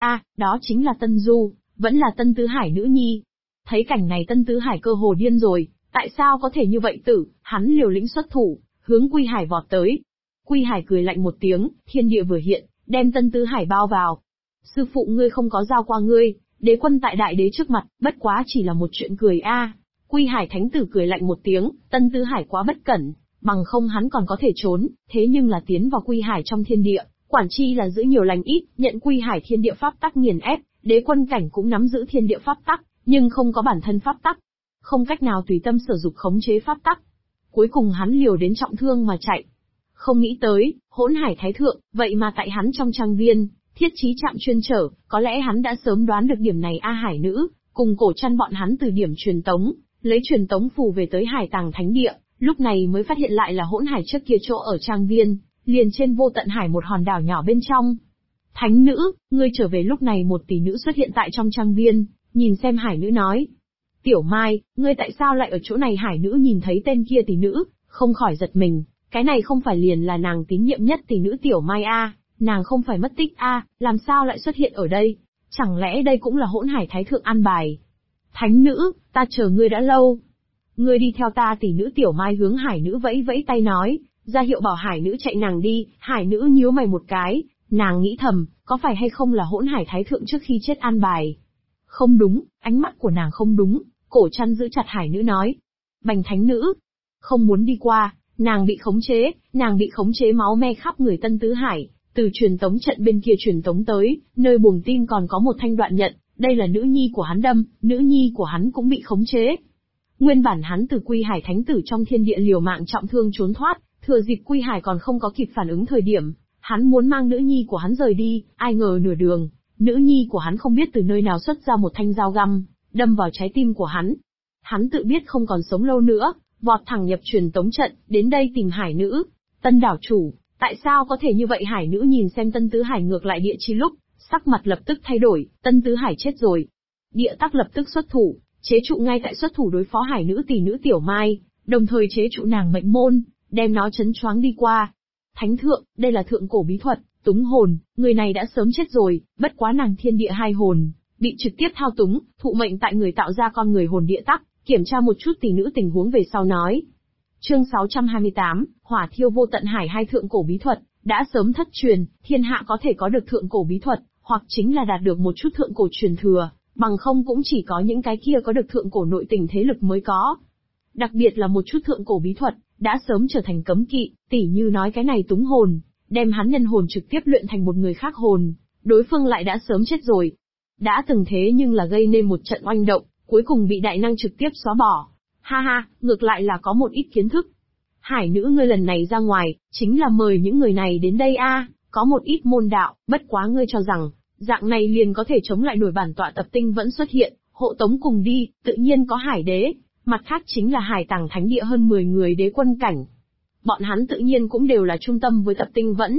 đó chính là Tân Du, vẫn là Tân Tứ Hải nữ nhi. Thấy cảnh này Tân Tứ Hải cơ hồ điên rồi, tại sao có thể như vậy tử, hắn liều lĩnh xuất thủ, hướng Quy Hải vọt tới. Quy Hải cười lạnh một tiếng, thiên địa vừa hiện, đem Tân Tứ Hải bao vào. Sư phụ ngươi không có giao qua ngươi, đế quân tại đại đế trước mặt, bất quá chỉ là một chuyện cười Quy Hải thánh tử cười lạnh một tiếng, Tân Tứ Hải quá bất cẩn, bằng không hắn còn có thể trốn, thế nhưng là tiến vào Quy Hải trong thiên địa, quản chi là giữ nhiều lành ít, nhận Quy Hải thiên địa pháp tắc nghiền ép, đế quân cảnh cũng nắm giữ thiên địa pháp tắc, nhưng không có bản thân pháp tắc, không cách nào tùy tâm sử dụng khống chế pháp tắc. Cuối cùng hắn liều đến trọng thương mà chạy. Không nghĩ tới, Hỗn Hải Thái Thượng, vậy mà tại hắn trong trang viên, thiết trí trạm chuyên trở, có lẽ hắn đã sớm đoán được điểm này Hải nữ, cùng Cổ Trăn bọn hắn từ điểm truyền tống, lấy truyền tống phù về tới Hải Tàng Thánh Địa, lúc này mới phát hiện lại là Hỗn Hải trước kia chỗ ở trang viên, liền trên Vô Tận Hải một hòn đảo nhỏ bên trong. Thánh nữ, ngươi trở về. Lúc này một tỷ nữ xuất hiện tại trong trang viên, nhìn xem Hải nữ nói. Tiểu Mai, ngươi tại sao lại ở chỗ này? Hải nữ nhìn thấy tên kia tỷ nữ, không khỏi giật mình, cái này không phải liền là nàng tín nhiệm nhất tỷ nữ Tiểu Mai nàng không phải mất tích làm sao lại xuất hiện ở đây? Chẳng lẽ đây cũng là Hỗn Hải Thái Thượng an bài? Thánh nữ, ta chờ ngươi đã lâu. Ngươi đi theo ta. Tỷ nữ Tiểu Mai hướng Hải nữ vẫy vẫy tay nói, ra hiệu bảo Hải nữ chạy nàng đi. Hải nữ nhíu mày một cái, nàng nghĩ thầm, có phải hay không là Hỗn Hải Thái Thượng trước khi chết an bài? Không đúng, ánh mắt của nàng không đúng. Cổ Trăn giữ chặt Hải nữ nói, Bành thánh nữ, không muốn đi qua, nàng bị khống chế, máu me khắp người. Tân Tứ Hải, từ truyền tống trận bên kia truyền tống tới, nơi buồng tim còn có một thanh đoạn nhận, đây là nữ nhi của hắn đâm, nữ nhi của hắn cũng bị khống chế. Nguyên bản hắn từ Quy Hải thánh tử trong thiên địa liều mạng trọng thương trốn thoát, thừa dịp Quy Hải còn không có kịp phản ứng thời điểm, hắn muốn mang nữ nhi của hắn rời đi, ai ngờ nửa đường, nữ nhi của hắn không biết từ nơi nào xuất ra một thanh dao găm, đâm vào trái tim của hắn. Hắn tự biết không còn sống lâu nữa, vọt thẳng nhập truyền tống trận, đến đây tìm Hải nữ. Tân đảo chủ, tại sao có thể như vậy? Hải nữ nhìn xem Tân Tứ Hải ngược lại địa chi lúc, sắc mặt lập tức thay đổi, Tân Tứ Hải chết rồi. Địa tắc lập tức xuất thủ, chế trụ ngay tại xuất thủ đối phó Hải nữ tỷ nữ Tiểu Mai, đồng thời chế trụ nàng mệnh môn, đem nó chấn choáng đi qua. Thánh thượng, đây là thượng cổ bí thuật, túng hồn, người này đã sớm chết rồi, bất quá nàng thiên địa hai hồn, bị trực tiếp thao túng, thụ mệnh tại người tạo ra con người hồn địa tắc, kiểm tra một chút tỷ nữ tình huống về sau nói. Chương 628, Hỏa Thiêu Vô Tận Hải. Hai thượng cổ bí thuật, đã sớm thất truyền, thiên hạ có thể có được thượng cổ bí thuật, hoặc chính là đạt được một chút thượng cổ truyền thừa, bằng không cũng chỉ có những cái kia có được thượng cổ nội tình thế lực mới có. Đặc biệt là một chút thượng cổ bí thuật, đã sớm trở thành cấm kỵ, tỉ như nói cái này túng hồn, đem hắn nhân hồn trực tiếp luyện thành một người khác hồn, đối phương lại đã sớm chết rồi. Đã từng thế nhưng là gây nên một trận oanh động, cuối cùng bị đại năng trực tiếp xóa bỏ. Ha ha, ngược lại là có một ít kiến thức. Hải nữ ngươi lần này ra ngoài, chính là mời những người này đến đây có một ít môn đạo, bất quá ngươi cho rằng, dạng này liền có thể chống lại nổi bản tọa Tập Tinh vẫn xuất hiện, hộ tống cùng đi, tự nhiên có Hải đế, mặt khác chính là Hải Tàng Thánh Địa hơn 10 người đế quân cảnh. Bọn hắn tự nhiên cũng đều là trung tâm với Tập Tinh vẫn.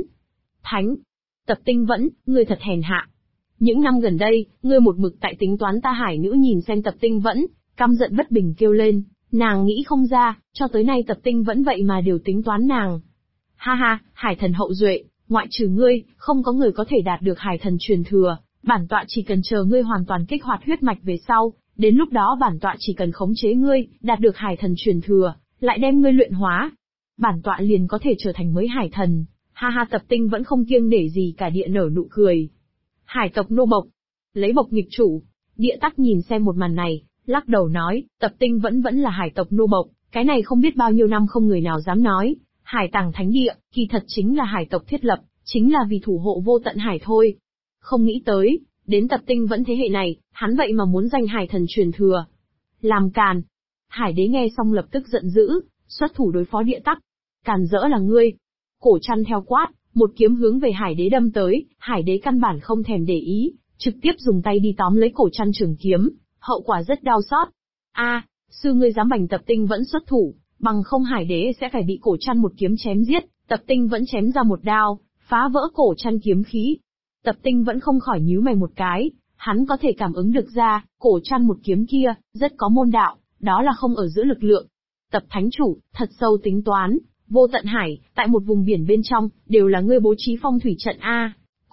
Tập Tinh vẫn, ngươi thật hèn hạ. Những năm gần đây, ngươi một mực tại tính toán ta. Hải nữ nhìn xem Tập Tinh vẫn, căm giận bất bình kêu lên, nàng nghĩ không ra, cho tới nay Tập Tinh vẫn vậy mà đều tính toán nàng. Ha ha, Hải thần hậu duệ, ngoại trừ ngươi, không có người có thể đạt được Hải thần truyền thừa, bản tọa chỉ cần chờ ngươi hoàn toàn kích hoạt huyết mạch về sau, đến lúc đó bản tọa chỉ cần khống chế ngươi, đạt được Hải thần truyền thừa, lại đem ngươi luyện hóa, bản tọa liền có thể trở thành mới Hải thần. Ha ha, Tập Tinh vẫn không kiêng nể gì cả địa nở nụ cười. Hải tộc nô bộc, lấy bộc nghịch chủ. Địa tắc nhìn xem một màn này, lắc đầu nói, Tập Tinh vẫn là hải tộc nô bộc, cái này không biết bao nhiêu năm không người nào dám nói. Hải Tàng Thánh Địa, kỳ thật chính là hải tộc thiết lập, chính là vì thủ hộ vô tận hải thôi. Không nghĩ tới, đến Tập Tinh vẫn thế hệ này, hắn vậy mà muốn giành Hải thần truyền thừa. Làm càn. Hải đế nghe xong lập tức giận dữ, xuất thủ đối phó địa tắc. Càn rỡ là ngươi. Cổ Trăn theo quát, một kiếm hướng về Hải đế đâm tới, Hải đế căn bản không thèm để ý, trực tiếp dùng tay đi tóm lấy Cổ Trăn trường kiếm, hậu quả rất đau xót. Sư ngươi dám bành Tập Tinh vẫn xuất thủ, bằng không Hải đế sẽ phải bị Cổ Trăn một kiếm chém giết. Tập Tinh vẫn chém ra một đao, phá vỡ Cổ Trăn kiếm khí. Tập Tinh vẫn không khỏi nhíu mày một cái, hắn có thể cảm ứng được ra, Cổ Trăn một kiếm kia, rất có môn đạo, đó là không ở giữa lực lượng. Tập thánh chủ, thật sâu tính toán, vô tận hải, tại một vùng biển bên trong, đều là ngươi bố trí phong thủy trận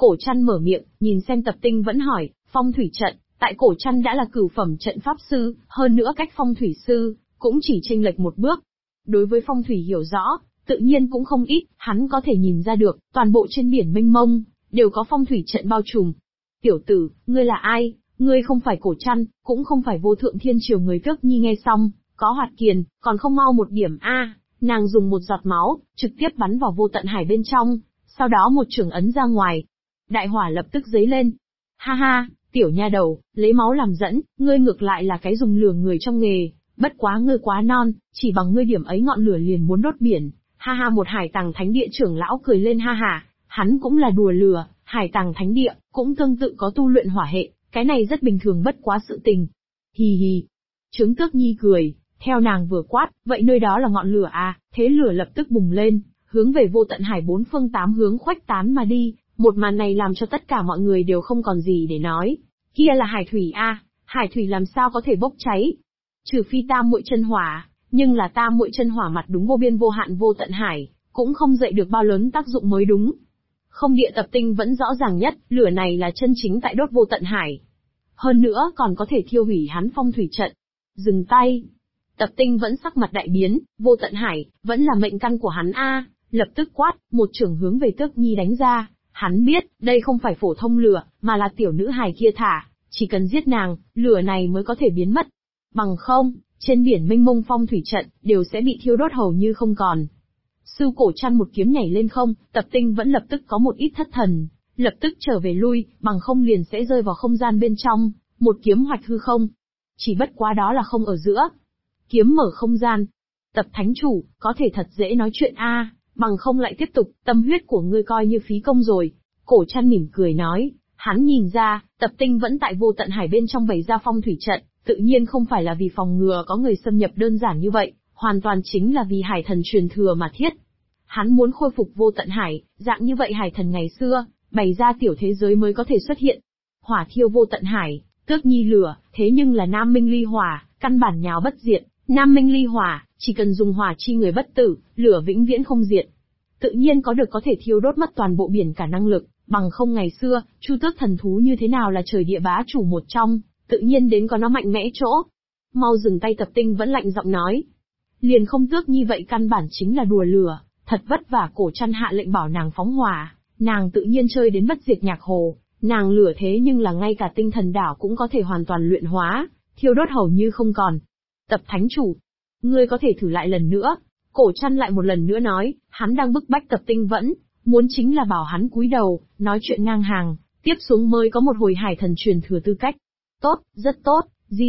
Cổ Trăn mở miệng, nhìn xem Tập Tinh vẫn hỏi, phong thủy trận, tại Cổ Trăn đã là cửu phẩm trận pháp sư, hơn nữa cách phong thủy sư, cũng chỉ chênh lệch một bước. Đối với phong thủy hiểu rõ, tự nhiên cũng không ít, hắn có thể nhìn ra được, toàn bộ trên biển mênh mông, đều có phong thủy trận bao trùm. Tiểu tử, ngươi là ai? Ngươi không phải Cổ Trăn, cũng không phải Vô Thượng Thiên Triều người Tước Nhi nghe xong, có hoạt kiền, còn không mau một điểm a. Nàng dùng một giọt máu, trực tiếp bắn vào Vô Tận Hải bên trong, sau đó một chưởng ấn ra ngoài. Đại hỏa lập tức dấy lên. Ha ha, tiểu nha đầu, lấy máu làm dẫn, ngươi ngược lại là cái dùng lừa người trong nghề, bất quá ngươi quá non, chỉ bằng ngươi điểm ấy ngọn lửa liền muốn đốt biển. Ha ha, một Hải Tàng Thánh Địa trưởng lão cười lên ha ha, hắn cũng là đùa lừa, Hải Tàng Thánh Địa cũng tương tự có tu luyện hỏa hệ, cái này rất bình thường bất quá sự tình. Hì hì. Trướng Tước Nhi cười, theo nàng vừa quát, vậy nơi đó là ngọn lửa à? Thế lửa lập tức bùng lên, hướng về Vô Tận Hải bốn phương tám hướng khuếch tán mà đi. Một màn này làm cho tất cả mọi người đều không còn gì để nói. Kia là hải thủy a, hải thủy làm sao có thể bốc cháy? Trừ phi tam muội chân hỏa, nhưng là tam muội chân hỏa mặt đúng vô biên vô hạn Vô Tận Hải, cũng không dậy được bao lớn tác dụng mới đúng. Không Địa Tập Tinh vẫn rõ ràng nhất, lửa này là chân chính tại đốt Vô Tận Hải. Hơn nữa còn có thể thiêu hủy hắn phong thủy trận. Dừng tay. Tập Tinh vẫn sắc mặt đại biến, Vô Tận Hải, vẫn là mệnh căn của hắn a, lập tức quát, một chưởng hướng về Tước Nhi đánh ra. Hắn biết, đây không phải phổ thông lửa, mà là tiểu nữ hài kia thả, chỉ cần giết nàng, lửa này mới có thể biến mất. Bằng không, trên biển mênh mông phong thủy trận, đều sẽ bị thiêu đốt hầu như không còn. Sư Cổ Trăn một kiếm nhảy lên không, Tập Tinh vẫn lập tức có một ít thất thần, lập tức trở về lui, bằng không liền sẽ rơi vào không gian bên trong, một kiếm hoạch hư không. Chỉ bất quá đó là không ở giữa. Kiếm mở không gian. Tập Thánh Chủ, có thể thật dễ nói chuyện a, bằng không lại tiếp tục, tâm huyết của ngươi coi như phí công rồi. Cổ Trăn mỉm cười nói, hắn nhìn ra, Tập Tinh vẫn tại Vô Tận Hải bên trong bày ra phong thủy trận, tự nhiên không phải là vì phòng ngừa có người xâm nhập đơn giản như vậy, hoàn toàn chính là vì hải thần truyền thừa mà thiết. Hắn muốn khôi phục Vô Tận Hải, dạng như vậy hải thần ngày xưa, bày ra tiểu thế giới mới có thể xuất hiện. Hỏa thiêu Vô Tận Hải, Tước Nhi lửa, thế nhưng là Nam Minh Ly Hỏa, căn bản nhào bất diệt. Nam Minh Ly Hỏa, chỉ cần dùng hỏa chi người bất tử, lửa vĩnh viễn không diệt. Tự nhiên có thể thiêu đốt mất toàn bộ biển cả năng lực, bằng không ngày xưa, Chu Tước thần thú như thế nào là trời địa bá chủ một trong, tự nhiên đến có nó mạnh mẽ chỗ. Mau dừng tay. Tập Tinh vẫn lạnh giọng nói. Liền không Tước Nhi vậy căn bản chính là đùa lửa, thật vất vả Cổ Trăn hạ lệnh bảo nàng phóng hỏa, nàng tự nhiên chơi đến bất diệt nhạc hồ, nàng lửa thế nhưng là ngay cả tinh thần đảo cũng có thể hoàn toàn luyện hóa, thiêu đốt hầu như không còn. Tập Thánh Chủ, ngươi có thể thử lại lần nữa. Cổ Trăn lại một lần nữa nói, hắn đang bức bách Tập Tinh vẫn, muốn chính là bảo hắn cúi đầu, nói chuyện ngang hàng, tiếp xuống mới có một hồi hải thần truyền thừa tư cách. Tốt, rất tốt,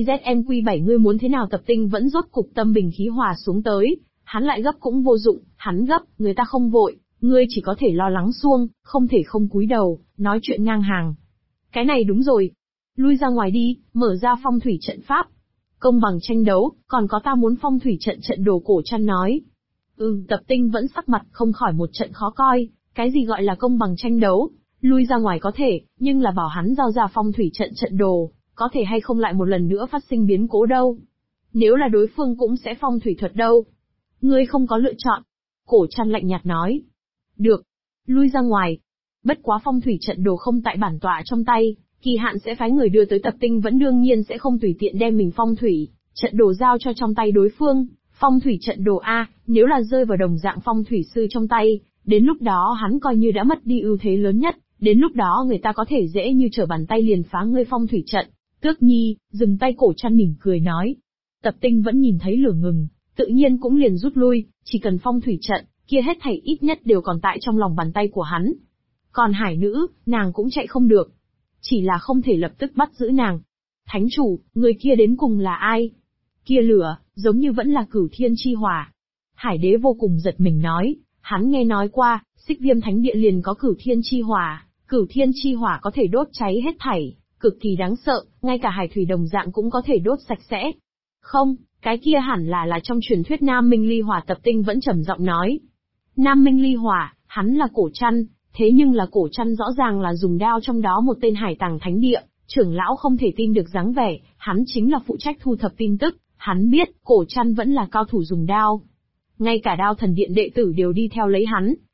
GZMQ7 ngươi muốn thế nào? Tập Tinh vẫn rốt cục tâm bình khí hòa xuống tới, hắn lại gấp cũng vô dụng, hắn gấp, người ta không vội, ngươi chỉ có thể lo lắng xuông, không thể không cúi đầu, nói chuyện ngang hàng. Cái này đúng rồi. Lui ra ngoài đi, mở ra phong thủy trận pháp. Công bằng tranh đấu, còn có ta muốn phong thủy trận trận đồ. Cổ Trăn nói. Tập Tinh vẫn sắc mặt không khỏi một trận khó coi, cái gì gọi là công bằng tranh đấu, lui ra ngoài có thể, nhưng là bảo hắn giao ra phong thủy trận trận đồ, có thể hay không lại một lần nữa phát sinh biến cố đâu. Nếu là đối phương cũng sẽ phong thủy thuật đâu. Ngươi không có lựa chọn. Cổ Trăn lạnh nhạt nói. Được. Lui ra ngoài. Bất quá phong thủy trận đồ không tại bản tọa trong tay, kỳ hạn sẽ phái người đưa tới. Tập Tinh vẫn đương nhiên sẽ không tùy tiện đem mình phong thủy trận đồ giao cho trong tay đối phương. Phong thủy trận đồ A, nếu là rơi vào đồng dạng phong thủy sư trong tay, đến lúc đó hắn coi như đã mất đi ưu thế lớn nhất, đến lúc đó người ta có thể dễ như trở bàn tay liền phá ngươi phong thủy trận. Tước Nhi, dừng tay. Cổ Trăn mỉm cười nói. Tập Tinh vẫn nhìn thấy lửa ngừng, tự nhiên cũng liền rút lui, chỉ cần phong thủy trận, kia hết thảy ít nhất đều còn tại trong lòng bàn tay của hắn. Còn hải nữ, nàng cũng chạy không được. Chỉ là không thể lập tức bắt giữ nàng. Thánh Chủ, người kia đến cùng là ai? Kia lửa, giống như vẫn là Cửu Thiên chi hỏa. Hải Đế vô cùng giật mình nói, hắn nghe nói qua, Xích Viêm Thánh Địa liền có Cửu Thiên chi hỏa, Cửu Thiên chi hỏa có thể đốt cháy hết thảy, cực kỳ đáng sợ, ngay cả hải thủy đồng dạng cũng có thể đốt sạch sẽ. Không, cái kia hẳn là trong truyền thuyết Nam Minh Ly Hỏa. Tập Tinh vẫn trầm giọng nói. Nam Minh Ly Hỏa, hắn là Cổ Trăn, thế nhưng là Cổ Trăn rõ ràng là dùng đao trong đó một tên Hải Tàng Thánh Địa, trưởng lão không thể tin được dáng vẻ, hắn chính là phụ trách thu thập tin tức, hắn biết, Cổ Trăn vẫn là cao thủ dùng đao. Ngay cả Đao Thần Điện đệ tử đều đi theo lấy hắn,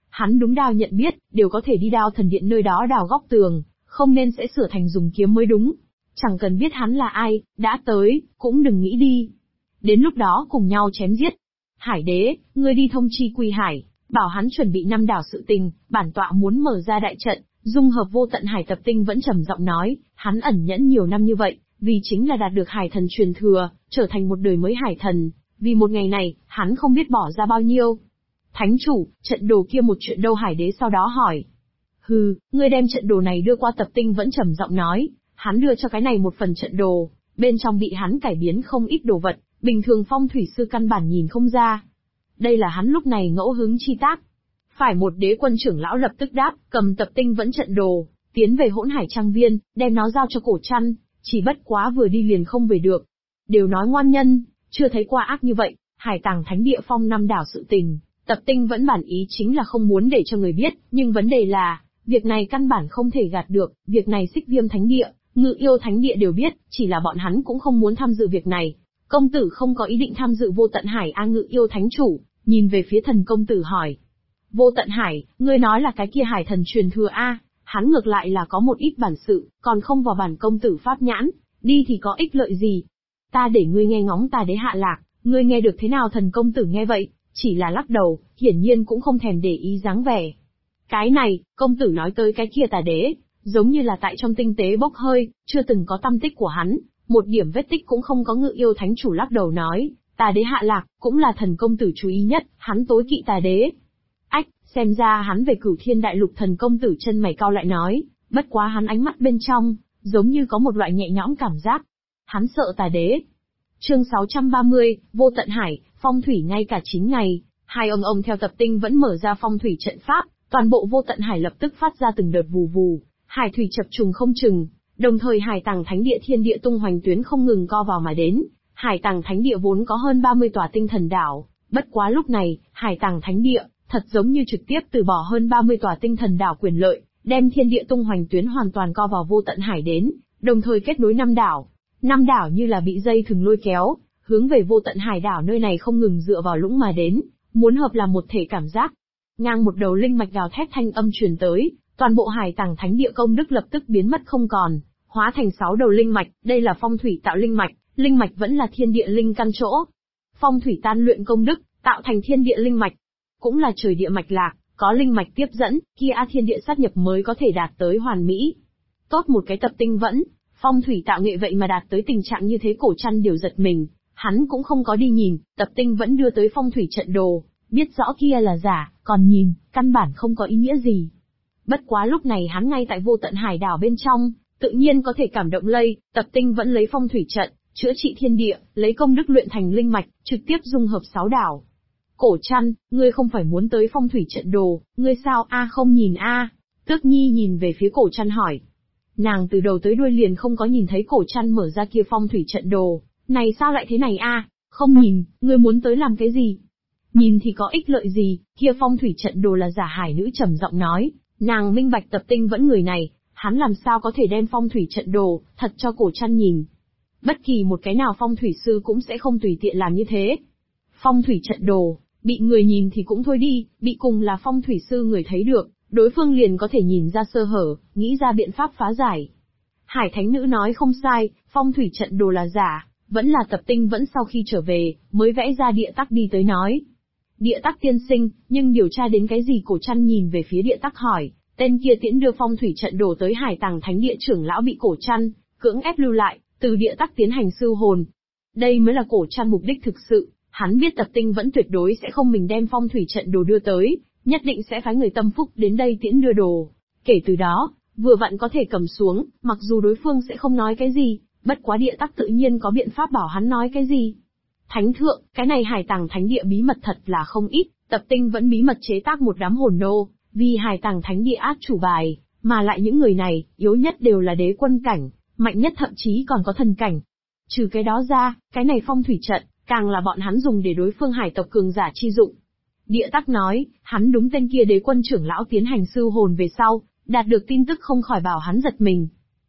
Hắn đúng đao nhận biết, đều có thể đi Đao Thần Điện nơi đó đào góc tường, không nên sẽ sửa thành dùng kiếm mới đúng. Chẳng cần biết hắn là ai, đã tới, cũng đừng nghĩ đi. Đến lúc đó cùng nhau chém giết. Hải đế, ngươi đi thông chi Quy Hải, bảo hắn chuẩn bị 5 đảo sự tình, bản tọa muốn mở ra đại trận, dung hợp vô tận hải tập tinh vẫn trầm giọng nói, hắn ẩn nhẫn nhiều năm như vậy, vì chính là đạt được hải thần truyền thừa, trở thành một đời mới hải thần, vì một ngày này, hắn không biết bỏ ra bao nhiêu. Thánh chủ, trận đồ kia một chuyện đâu? Hải đế sau đó hỏi. Hừ, ngươi đem trận đồ này đưa qua tập tinh vẫn trầm giọng nói, hắn đưa cho cái này một phần trận đồ, bên trong bị hắn cải biến không ít đồ vật, bình thường phong thủy sư căn bản nhìn không ra. Đây là hắn lúc này ngẫu hứng chi tác. Phải một đế quân trưởng lão lập tức đáp, cầm tập tinh vẫn trận đồ, tiến về Hỗn Hải Trang Viên, đem nó giao cho Cổ Trăn, chỉ bất quá vừa đi liền không về được. Đều nói ngoan nhân, chưa thấy qua ác như vậy, Hải Tàng Thánh Địa phong 5 đảo sự tình, tập tinh vẫn bản ý chính là không muốn để cho người biết, nhưng vấn đề là, việc này căn bản không thể gạt được, việc này Xích Viêm Thánh Địa, Ngự Yêu Thánh Địa đều biết, chỉ là bọn hắn cũng không muốn tham dự việc này. Công tử không có ý định tham dự vô tận hải? Ngự Yêu Thánh Chủ, nhìn về phía thần công tử hỏi. Vô tận hải, ngươi nói là cái kia hải thần truyền thừa a? Hắn ngược lại là có một ít bản sự, còn không vào bản công tử pháp nhãn, đi thì có ích lợi gì? Ta để ngươi nghe ngóng ta đế hạ lạc, ngươi nghe được thế nào? Thần công tử nghe vậy, chỉ là lắc đầu, hiển nhiên cũng không thèm để ý dáng vẻ. Cái này, công tử nói tới cái kia tà đế, giống như là tại trong tinh tế bốc hơi, chưa từng có tăm tích của hắn, một điểm vết tích cũng không có. Ngự Yêu Thánh Chủ lắc đầu nói, tà đế hạ lạc, cũng là thần công tử chú ý nhất, hắn tối kỵ tà đế. Ách, xem ra hắn về Cửu Thiên Đại Lục. Thần công tử chân mày cau lại nói, bất quá hắn ánh mắt bên trong, giống như có một loại nhẹ nhõm cảm giác. Hắn sợ tà đế. Chương 630, Vô Tận Hải, phong thủy. Ngay cả 9 ngày, hai ông theo tập tinh vẫn mở ra phong thủy trận pháp, toàn bộ Vô Tận Hải lập tức phát ra từng đợt vù vù, hải thủy chập trùng không chừng, đồng thời Hải Tàng Thánh Địa thiên địa tung hoành tuyến không ngừng co vào mà đến. Hải Tàng Thánh Địa vốn có hơn 30 tòa tinh thần đảo, bất quá lúc này, Hải Tàng Thánh Địa thật giống như trực tiếp từ bỏ hơn 30 tòa tinh thần đảo quyền lợi, đem thiên địa tung hoành tuyến hoàn toàn co vào Vô Tận Hải đến, đồng thời kết nối 5 đảo. 5 đảo như là bị dây thừng lôi kéo, hướng về Vô Tận Hải đảo nơi này không ngừng dựa vào lũng mà đến, muốn hợp làm một thể cảm giác. Ngang một đầu linh mạch gào thét thanh âm truyền tới, toàn bộ Hải Tàng Thánh Địa công đức lập tức biến mất không còn, hóa thành 6 đầu linh mạch, đây là phong thủy tạo linh mạch vẫn là thiên địa linh căn chỗ. Phong thủy tan luyện công đức, tạo thành thiên địa linh mạch, cũng là trời địa mạch lạc, có linh mạch tiếp dẫn, kia thiên địa sát nhập mới có thể đạt tới hoàn mỹ. Tốt một cái tập tinh vẫn, phong thủy tạo nghệ vậy mà đạt tới tình trạng như thế. Cổ Trăn đều giật mình, hắn cũng không có đi nhìn, tập tinh vẫn đưa tới phong thủy trận đồ, biết rõ kia là giả, còn nhìn, căn bản không có ý nghĩa gì. Bất quá lúc này hắn ngay tại Vô Tận Hải đảo bên trong, tự nhiên có thể cảm động lây, tập tinh vẫn lấy phong thủy trận, chữa trị thiên địa, lấy công đức luyện thành linh mạch, trực tiếp dung hợp 6 đảo. Cổ Trăn, ngươi không phải muốn tới phong thủy trận đồ, ngươi sao không nhìn Tước Nhi nhìn về phía Cổ Trăn hỏi. Nàng từ đầu tới đuôi liền không có nhìn thấy Cổ Trăn mở ra kia phong thủy trận đồ, này sao lại thế này không nhìn, ngươi muốn tới làm cái gì? Nhìn thì có ích lợi gì, kia phong thủy trận đồ là giả. Hải nữ trầm giọng nói, nàng minh bạch tập tinh vẫn người này, hắn làm sao có thể đem phong thủy trận đồ thật cho Cổ Trăn nhìn. Bất kỳ một cái nào phong thủy sư cũng sẽ không tùy tiện làm như thế. Phong thủy trận đồ, bị người nhìn thì cũng thôi đi, bị cùng là phong thủy sư người thấy được, đối phương liền có thể nhìn ra sơ hở, nghĩ ra biện pháp phá giải. Hải thánh nữ nói không sai, phong thủy trận đồ là giả, vẫn là tập tinh vẫn sau khi trở về, mới vẽ ra địa tắc đi tới nói. Địa tắc tiên sinh, nhưng điều tra đến cái gì? Cổ Trăn nhìn về phía địa tắc hỏi, tên kia tiễn đưa phong thủy trận đồ tới Hải Tàng Thánh Địa trưởng lão bị Cổ Trăn cưỡng ép lưu lại, từ địa tắc tiến hành sưu hồn. Đây mới là Cổ Trăn mục đích thực sự, hắn biết tập tinh vẫn tuyệt đối sẽ không mình đem phong thủy trận đồ đưa tới, nhất định sẽ phái người tâm phúc đến đây tiễn đưa đồ. Kể từ đó, vừa vặn có thể cầm xuống, mặc dù đối phương sẽ không nói cái gì, bất quá địa tắc tự nhiên có biện pháp bảo hắn nói cái gì. Thánh thượng, cái này Hải Tàng Thánh Địa bí mật thật là không ít, tập tinh vẫn bí mật chế tác một đám hồn nô, vì Hải Tàng Thánh Địa át chủ bài, mà lại những người này, yếu nhất đều là đế quân cảnh, mạnh nhất thậm chí còn có thần cảnh. Trừ cái đó ra, cái này phong thủy trận, càng là bọn hắn dùng để đối phương hải tộc cường giả chi dụng. Địa tắc nói, hắn đúng tên kia đế quân trưởng lão tiến hành sưu hồn về sau, đạt được tin tức không khỏi bảo hắn giật mình.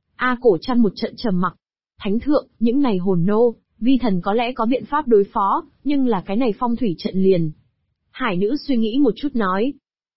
Cổ Trăn một trận trầm mặc. Thánh thượng, những này hồn nô, vi thần có lẽ có biện pháp đối phó, nhưng là cái này phong thủy trận liền. Hải nữ suy nghĩ một chút nói.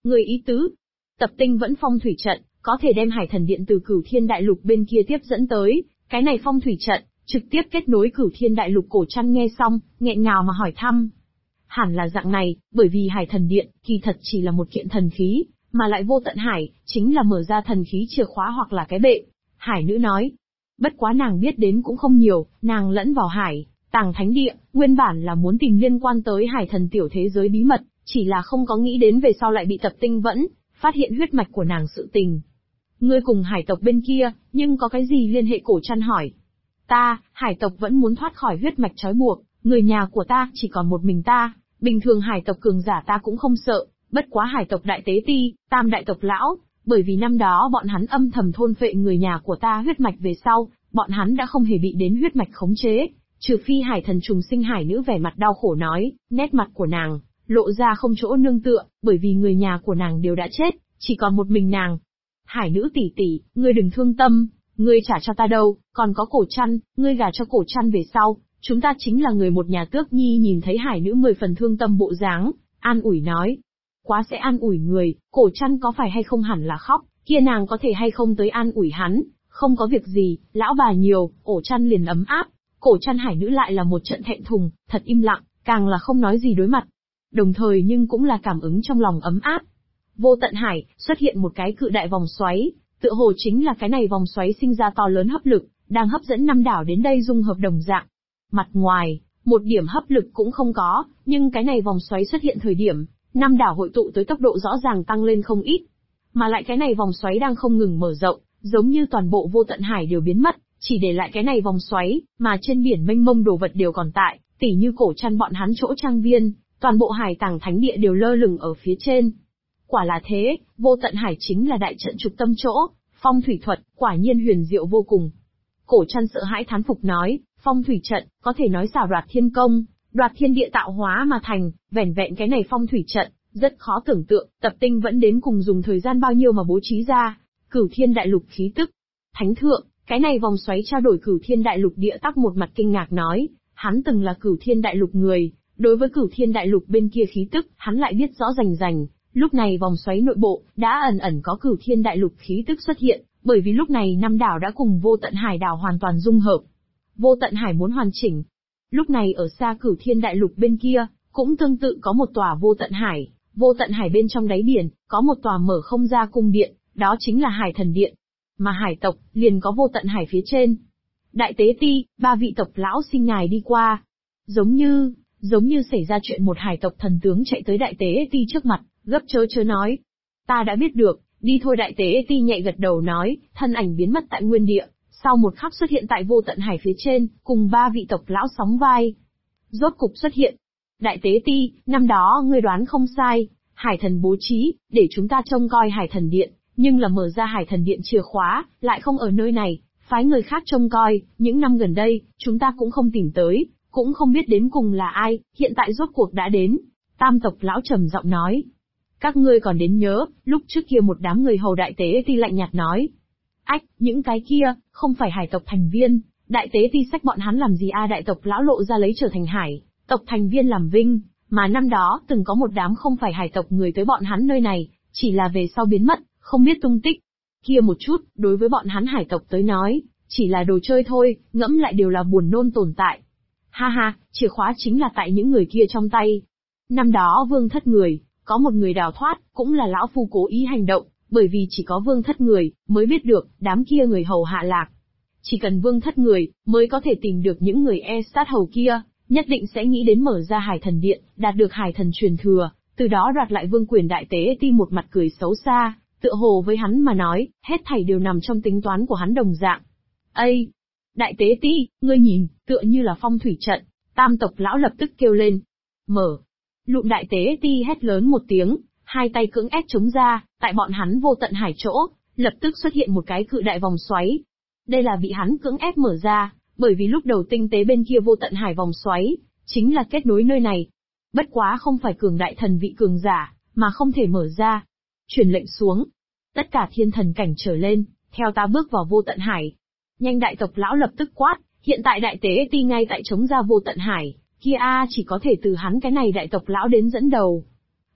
Người ý tứ, Tập Tinh vẫn phong thủy trận, có thể đem Hải Thần Điện từ Cửu Thiên Đại Lục bên kia tiếp dẫn tới, cái này phong thủy trận, trực tiếp kết nối Cửu Thiên Đại Lục. Cổ Trăn nghe xong, nghẹn ngào mà hỏi thăm. Hẳn là dạng này, bởi vì Hải Thần Điện, kỳ thật chỉ là một kiện thần khí, mà lại Vô Tận Hải, chính là mở ra thần khí chìa khóa hoặc là cái bệ. Hải nữ nói. Bất quá nàng biết đến cũng không nhiều, nàng lẫn vào Hải Tàng Thánh Địa, nguyên bản là muốn tìm liên quan tới Hải Thần tiểu thế giới bí mật, chỉ là không có nghĩ đến về sau lại bị Tập Tinh vẫn phát hiện huyết mạch của nàng sự tình. Ngươi cùng hải tộc bên kia, nhưng có cái gì liên hệ? Cổ Trăn hỏi. Ta, hải tộc vẫn muốn thoát khỏi huyết mạch trói buộc, người nhà của ta chỉ còn một mình ta, bình thường hải tộc cường giả ta cũng không sợ, bất quá hải tộc đại tế ti, tam đại tộc lão, bởi vì năm đó bọn hắn âm thầm thôn phệ người nhà của ta huyết mạch về sau, bọn hắn đã không hề bị đến huyết mạch khống chế, trừ phi Hải Thần trùng sinh. Hải nữ vẻ mặt đau khổ nói, nét mặt của nàng lộ ra không chỗ nương tựa, bởi vì người nhà của nàng đều đã chết, chỉ còn một mình nàng. Hải nữ tỷ tỷ, ngươi đừng thương tâm, ngươi trả cho ta đâu, còn có Cổ Trăn, ngươi gả cho Cổ Trăn về sau, chúng ta chính là người một nhà. Tước Nhi nhìn thấy hải nữ 10 phần thương tâm bộ dáng, an ủi nói. Quá sẽ an ủi người, Cổ Trăn có phải hay không hẳn là khóc, kia nàng có thể hay không tới an ủi hắn, không có việc gì, lão bà nhiều, Cổ Trăn liền ấm áp. Cổ Trăn hải nữ lại là một trận thẹn thùng, thật im lặng, càng là không nói gì đối mặt. Đồng thời nhưng cũng là cảm ứng trong lòng ấm áp. Vô Tận Hải, xuất hiện một cái cự đại vòng xoáy, tựa hồ chính là cái này vòng xoáy sinh ra to lớn hấp lực, đang hấp dẫn năm đảo đến đây dung hợp đồng dạng. Mặt ngoài, một điểm hấp lực cũng không có, nhưng cái này vòng xoáy xuất hiện thời điểm, năm đảo hội tụ tới tốc độ rõ ràng tăng lên không ít. Mà lại cái này vòng xoáy đang không ngừng mở rộng, giống như toàn bộ Vô Tận Hải đều biến mất, chỉ để lại cái này vòng xoáy, mà trên biển mênh mông đồ vật đều còn tại, tỉ như Cổ Trăn bọn hắn chỗ trang viên, toàn bộ Hải Tàng Thánh Địa đều lơ lửng ở phía trên. Quả là thế, Vô Tận Hải chính là đại trận trục tâm chỗ, phong thủy thuật, quả nhiên huyền diệu vô cùng. Cổ Trăn sợ hãi thán phục nói, phong thủy trận, có thể nói xảo đoạt thiên công, đoạt thiên địa tạo hóa mà thành, vẻn vẹn cái này phong thủy trận, rất khó tưởng tượng, Tập Tinh vẫn đến cùng dùng thời gian bao nhiêu mà bố trí ra. Cửu Thiên Đại Lục khí tức. Thánh thượng, cái này vòng xoáy trao đổi Cửu Thiên Đại Lục. Địa Tắc một mặt kinh ngạc nói, hắn từng là Cửu Thiên Đại Lục người, đối với Cửu Thiên Đại Lục bên kia khí tức, hắn lại biết rõ rành rành. Lúc này vòng xoáy nội bộ, đã ẩn ẩn có Cửu Thiên Đại Lục khí tức xuất hiện, bởi vì lúc này năm đảo đã cùng Vô Tận Hải đảo hoàn toàn dung hợp. Vô Tận Hải muốn hoàn chỉnh. Lúc này ở xa Cửu Thiên Đại Lục bên kia, cũng tương tự có một tòa Vô Tận Hải. Vô Tận Hải bên trong đáy biển, có một tòa mở không ra cung điện, đó chính là Hải Thần Điện. Mà hải tộc, liền có Vô Tận Hải phía trên. Đại tế ti, ba vị tộc lão xin ngài đi qua. Giống như xảy ra chuyện. Một hải tộc thần tướng chạy tới đại tế ti trước mặt, gấp chớ nói. Ta đã biết được, đi thôi. Đại tế ti nhẹ gật đầu nói, thân ảnh biến mất tại nguyên địa, sau một khắc xuất hiện tại Vô Tận Hải phía trên, cùng ba vị tộc lão sóng vai. Rốt cục xuất hiện. Đại tế ti, năm đó ngươi đoán không sai, Hải Thần bố trí, để chúng ta trông coi Hải Thần Điện, nhưng là mở ra Hải Thần Điện chìa khóa, lại không ở nơi này, phái người khác trông coi, những năm gần đây, chúng ta cũng không tìm tới, cũng không biết đến cùng là ai, hiện tại rốt cuộc đã đến. Tam tộc lão trầm giọng nói. Các ngươi còn đến nhớ, lúc trước kia một đám người hầu. Đại tế ti lạnh nhạt nói. Ách, những cái kia, không phải hải tộc thành viên, đại tế ti sách bọn hắn làm gì a? Đại tộc lão lộ ra lấy trở thành hải tộc thành viên làm vinh, mà năm đó từng có một đám không phải hải tộc người tới bọn hắn nơi này, chỉ là về sau biến mất, không biết tung tích. Kia một chút, đối với bọn hắn hải tộc tới nói, chỉ là đồ chơi thôi, ngẫm lại đều là buồn nôn tồn tại. Ha ha, chìa khóa chính là tại những người kia trong tay. Năm đó Vương Thất người, có một người đào thoát, cũng là lão phu cố ý hành động, bởi vì chỉ có Vương Thất người, mới biết được, đám kia người hầu hạ lạc. Chỉ cần Vương Thất người, mới có thể tìm được những người sát hầu kia, nhất định sẽ nghĩ đến mở ra Hải Thần Điện, đạt được Hải Thần truyền thừa, từ đó đoạt lại vương quyền. Đại tế ti một mặt cười xấu xa, tựa hồ với hắn mà nói, hết thảy đều nằm trong tính toán của hắn đồng dạng. Ây! Đại tế ti, ngươi nhìn, tựa như là phong thủy trận. Tam tộc lão lập tức kêu lên. Mở! Lụm đại tế ti hét lớn một tiếng, hai tay cưỡng ép chống ra, tại bọn hắn Vô Tận Hải chỗ, lập tức xuất hiện một cái cự đại vòng xoáy. Đây là bị hắn cưỡng ép mở ra, bởi vì lúc đầu tinh tế bên kia Vô Tận Hải vòng xoáy, chính là kết nối nơi này. Bất quá không phải cường đại thần vị cường giả, mà không thể mở ra. Truyền lệnh xuống. Tất cả thiên thần cảnh trở lên, theo ta bước vào Vô Tận Hải. Nhanh! Đại tộc lão lập tức quát, hiện tại đại tế ti ngay tại chống ra Vô Tận Hải, kia chỉ có thể từ hắn cái này đại tộc lão đến dẫn đầu.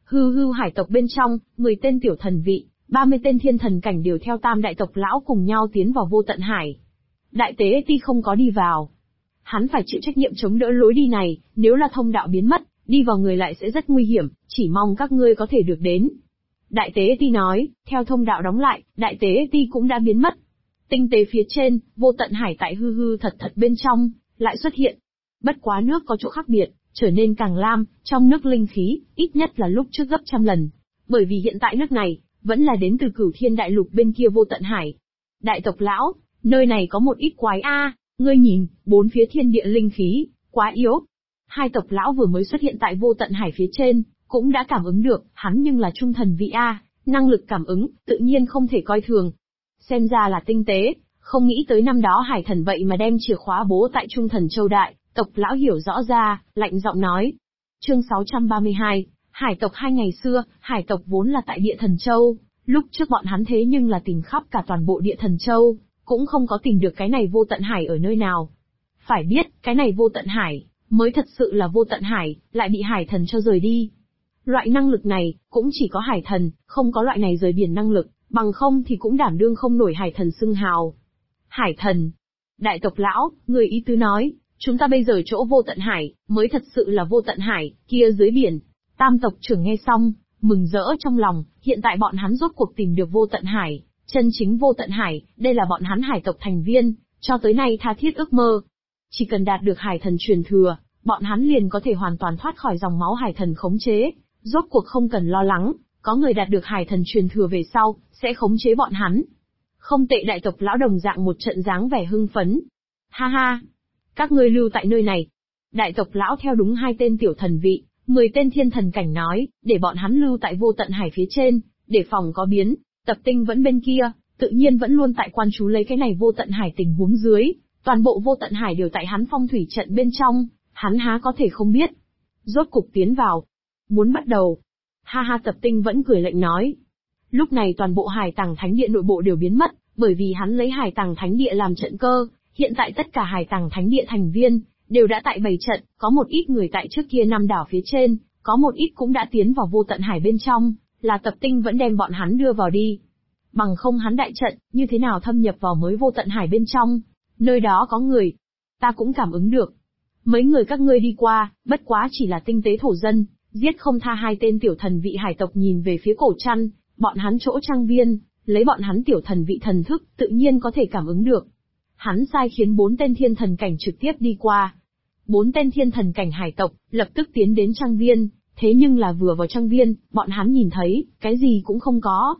Hư hư hải tộc bên trong, 10 tên tiểu thần vị, 30 tên thiên thần cảnh đều theo tam đại tộc lão cùng nhau tiến vào vô tận hải. Đại tế ti không có đi vào. Hắn phải chịu trách nhiệm chống đỡ lối đi này, nếu là thông đạo biến mất, đi vào người lại sẽ rất nguy hiểm, chỉ mong các ngươi có thể được đến. Đại tế ti nói, theo thông đạo đóng lại, đại tế ti cũng đã biến mất. Tinh tế phía trên, vô tận hải tại hư hư thật thật bên trong, lại xuất hiện. Bất quá nước có chỗ khác biệt, trở nên càng lam, trong nước linh khí, ít nhất là lúc trước gấp trăm lần. Bởi vì hiện tại nước này, vẫn là đến từ Cửu Thiên Đại Lục bên kia vô tận hải. Đại tộc lão, nơi này có một ít quái ngươi nhìn, bốn phía thiên địa linh khí, quá yếu. Hai tộc lão vừa mới xuất hiện tại vô tận hải phía trên, cũng đã cảm ứng được, hắn nhưng là trung thần vị năng lực cảm ứng, tự nhiên không thể coi thường. Xem ra là tinh tế, không nghĩ tới năm đó hải thần vậy mà đem chìa khóa bố tại trung thần châu đại, tộc lão hiểu rõ ra, lạnh giọng nói. Chương 632, hải tộc hai ngày xưa, hải tộc vốn là tại địa thần châu, lúc trước bọn hắn thế nhưng là tìm khắp cả toàn bộ địa thần châu, cũng không có tìm được cái này vô tận hải ở nơi nào. Phải biết, cái này vô tận hải, mới thật sự là vô tận hải, lại bị hải thần cho rời đi. Loại năng lực này, cũng chỉ có hải thần, không có loại này rời biển năng lực, bằng không thì cũng đảm đương không nổi hải thần xưng hào. Hải thần. Đại tộc lão, người ý tứ nói, chúng ta bây giờ chỗ vô tận hải, mới thật sự là vô tận hải, kia dưới biển. Tam tộc trưởng nghe xong, mừng rỡ trong lòng, hiện tại bọn hắn rốt cuộc tìm được vô tận hải, chân chính vô tận hải, đây là bọn hắn hải tộc thành viên, cho tới nay tha thiết ước mơ. Chỉ cần đạt được hải thần truyền thừa, bọn hắn liền có thể hoàn toàn thoát khỏi dòng máu hải thần khống chế, rốt cuộc không cần lo lắng, có người đạt được hải thần truyền thừa về sau, sẽ khống chế bọn hắn. Không tệ, đại tộc lão đồng dạng một trận dáng vẻ hưng phấn. Ha ha, các ngươi lưu tại nơi này. Đại tộc lão theo đúng 2 tên tiểu thần vị, 10 tên thiên thần cảnh nói, để bọn hắn lưu tại vô tận hải phía trên, để phòng có biến. Tập Tinh vẫn bên kia, tự nhiên vẫn luôn tại quan chú lấy cái này vô tận hải tình huống dưới, toàn bộ vô tận hải đều tại hắn phong thủy trận bên trong, hắn há có thể không biết. Rốt cục tiến vào. Muốn bắt đầu. Ha ha, Tập Tinh vẫn cười lạnh nói. Lúc này toàn bộ hải tàng thánh địa nội bộ đều biến mất, bởi vì hắn lấy hải tàng thánh địa làm trận cơ, hiện tại tất cả hải tàng thánh địa thành viên, đều đã tại bày trận, có một ít người tại trước kia 5 đảo phía trên, có một ít cũng đã tiến vào vô tận hải bên trong, là Tập Tinh vẫn đem bọn hắn đưa vào đi. Bằng không hắn đại trận, như thế nào thâm nhập vào mới vô tận hải bên trong, nơi đó có người. Ta cũng cảm ứng được. Mấy người các ngươi đi qua, bất quá chỉ là tinh tế thổ dân, giết không tha 2 tên tiểu thần vị hải tộc nhìn về phía Cổ Trăn, bọn hắn chỗ trang viên, lấy bọn hắn tiểu thần vị thần thức, tự nhiên có thể cảm ứng được. Hắn sai khiến 4 tên thiên thần cảnh trực tiếp đi qua. 4 tên thiên thần cảnh hải tộc, lập tức tiến đến trang viên, thế nhưng là vừa vào trang viên, bọn hắn nhìn thấy, cái gì cũng không có.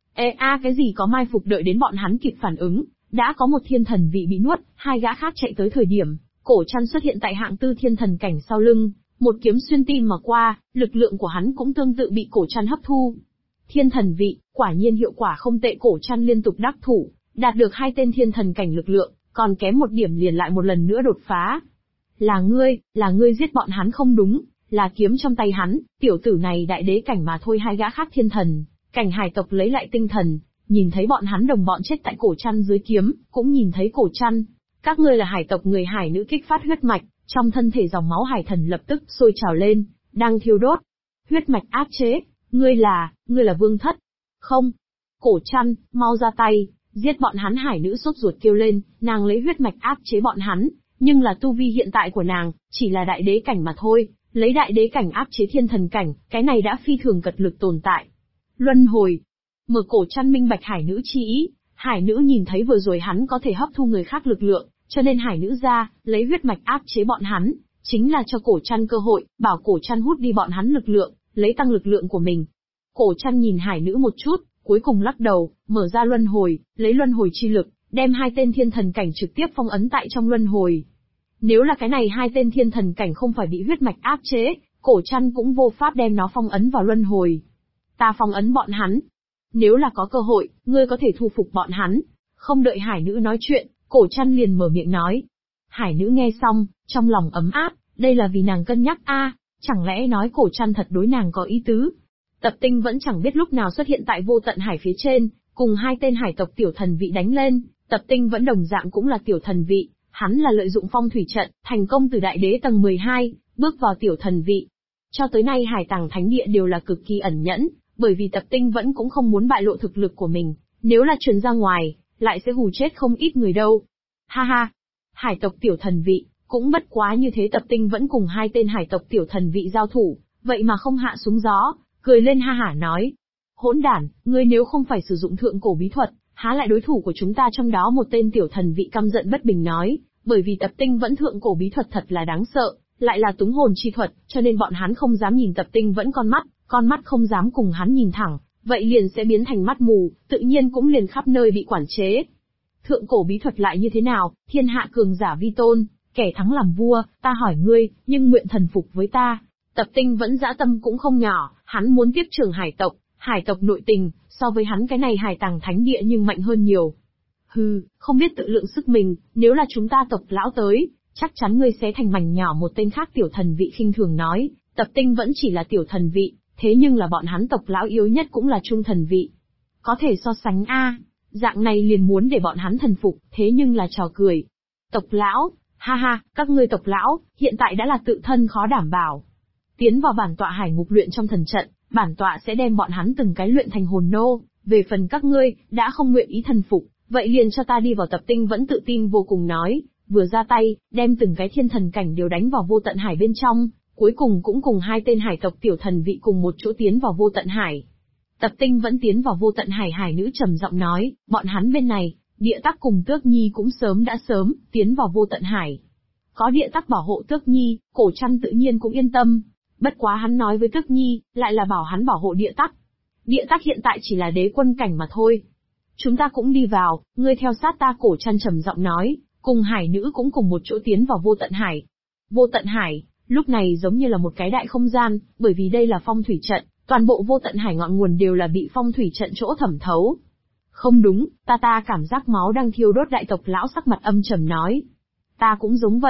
Cái gì có mai phục, đợi đến bọn hắn kịp phản ứng, đã có một thiên thần vị bị nuốt, 2 gã khác chạy tới thời điểm, Cổ Trăn xuất hiện tại hạng tư thiên thần cảnh sau lưng, một kiếm xuyên tim mà qua, lực lượng của hắn cũng tương tự bị Cổ Trăn hấp thu. Thiên thần vị, quả nhiên hiệu quả không tệ, Cổ Trăn liên tục đắc thủ, đạt được 2 tên thiên thần cảnh lực lượng, còn kém một điểm liền lại một lần nữa đột phá. Là ngươi giết bọn hắn không đúng, là kiếm trong tay hắn, tiểu tử này đại đế cảnh mà thôi. 2 gã khác thiên thần cảnh hải tộc lấy lại tinh thần, nhìn thấy bọn hắn đồng bọn chết tại Cổ Trăn dưới kiếm, cũng nhìn thấy Cổ Trăn. Các ngươi là hải tộc người hải nữ, kích phát huyết mạch, trong thân thể dòng máu hải thần lập tức sôi trào lên, đang thiêu đốt. Huyết mạch áp chế, ngươi là Vương Thất. Không. Cổ Trăn, mau ra tay, giết bọn hắn. Hải nữ sốt ruột kêu lên, nàng lấy huyết mạch áp chế bọn hắn, nhưng là tu vi hiện tại của nàng, chỉ là đại đế cảnh mà thôi, lấy đại đế cảnh áp chế thiên thần cảnh, cái này đã phi thường cật lực tồn tại. Luân hồi. Mở Cổ Trăn minh bạch hải nữ chi ý, hải nữ nhìn thấy vừa rồi hắn có thể hấp thu người khác lực lượng, cho nên hải nữ ra, lấy huyết mạch áp chế bọn hắn, chính là cho Cổ Trăn cơ hội, bảo Cổ Trăn hút đi bọn hắn lực lượng, lấy tăng lực lượng của mình. Cổ Trăn nhìn hải nữ một chút, cuối cùng lắc đầu, mở ra luân hồi, lấy luân hồi chi lực, đem 2 tên thiên thần cảnh trực tiếp phong ấn tại trong luân hồi. Nếu là cái này 2 tên thiên thần cảnh không phải bị huyết mạch áp chế, Cổ Trăn cũng vô pháp đem nó phong ấn vào luân hồi. Ta phong ấn bọn hắn. Nếu là có cơ hội, ngươi có thể thu phục bọn hắn. Không đợi hải nữ nói chuyện, Cổ Trăn liền mở miệng nói. Hải nữ nghe xong, trong lòng ấm áp, đây là vì nàng cân nhắc chẳng lẽ nói Cổ Trăn thật đối nàng có ý tứ. Tập Tinh vẫn chẳng biết lúc nào xuất hiện tại vô tận hải phía trên, cùng 2 tên hải tộc tiểu thần vị đánh lên. Tập Tinh vẫn đồng dạng cũng là tiểu thần vị, hắn là lợi dụng phong thủy trận, thành công từ đại đế tầng 12, bước vào tiểu thần vị. Cho tới nay Hải Tàng Thánh Địa đều là cực kỳ ẩn nhẫn, bởi vì Tập Tinh vẫn cũng không muốn bại lộ thực lực của mình, nếu là truyền ra ngoài, lại sẽ hù chết không ít người đâu. Ha ha, hải tộc tiểu thần vị, cũng bất quá như thế. Tập Tinh vẫn cùng hai tên hải tộc tiểu thần vị giao thủ, vậy mà không hạ xuống gió, cười lên ha hả nói. Hỗn đản, ngươi nếu không phải sử dụng thượng cổ bí thuật, há lại đối thủ của chúng ta. Trong đó một tên tiểu thần vị căm giận bất bình nói, bởi vì Tập Tinh vẫn thượng cổ bí thuật thật là đáng sợ, lại là túng hồn chi thuật, cho nên bọn hắn không dám nhìn Tập Tinh vẫn con mắt không dám cùng hắn nhìn thẳng, vậy liền sẽ biến thành mắt mù, tự nhiên cũng liền khắp nơi bị quản chế. Thượng cổ bí thuật lại như thế nào, thiên hạ cường giả vi tôn, kẻ thắng làm vua, ta hỏi ngươi, nhưng nguyện thần phục với ta. Tập Tinh vẫn dã tâm cũng không nhỏ, hắn muốn tiếp trưởng hải tộc nội tình, so với hắn cái này Hải Tàng Thánh Địa nhưng mạnh hơn nhiều. Hừ, không biết tự lượng sức mình, nếu là chúng ta tộc lão tới, chắc chắn ngươi sẽ thành mảnh nhỏ. Một tên khác tiểu thần vị khinh thường nói, Tập Tinh vẫn chỉ là tiểu thần vị, thế nhưng là bọn hắn tộc lão yếu nhất cũng là trung thần vị. Có thể so sánh a, dạng này liền muốn để bọn hắn thần phục, thế nhưng là trò cười. Tộc lão, ha ha, các ngươi tộc lão, hiện tại đã là tự thân khó đảm bảo. Tiến vào bản tọa hải ngục luyện trong thần trận, bản tọa sẽ đem bọn hắn từng cái luyện thành hồn nô, về phần các ngươi, đã không nguyện ý thần phục, vậy liền cho ta đi vào. Tập Tinh vẫn tự tin vô cùng nói, vừa ra tay, đem từng cái thiên thần cảnh đều đánh vào vô tận hải bên trong, cuối cùng cũng cùng hai tên hải tộc tiểu thần vị cùng một chỗ tiến vào vô tận hải. Tập Tinh vẫn tiến vào vô tận hải. Hải nữ trầm giọng nói, bọn hắn bên này, Địa Tắc cùng Tước Nhi cũng sớm tiến vào vô tận hải. Có Địa Tắc bảo hộ Tước Nhi, Cổ Trăn tự nhiên cũng yên tâm. Bất quá hắn nói với Tước Nhi, lại là bảo hắn bảo hộ Địa Tắc. Địa Tắc hiện tại chỉ là đế quân cảnh mà thôi. Chúng ta cũng đi vào, ngươi theo sát ta. Cổ Trăn trầm giọng nói, cùng hải nữ cũng cùng một chỗ tiến vào vô tận hải. Vô tận hải, lúc này giống như là một cái đại không gian, bởi vì đây là phong thủy trận, toàn bộ vô tận hải ngọn nguồn đều là bị phong thủy trận chỗ thẩm thấu. Không đúng, ta cảm giác máu đang thiêu đốt. Đại tộc lão sắc mặt âm trầm nói. Ta cũng giống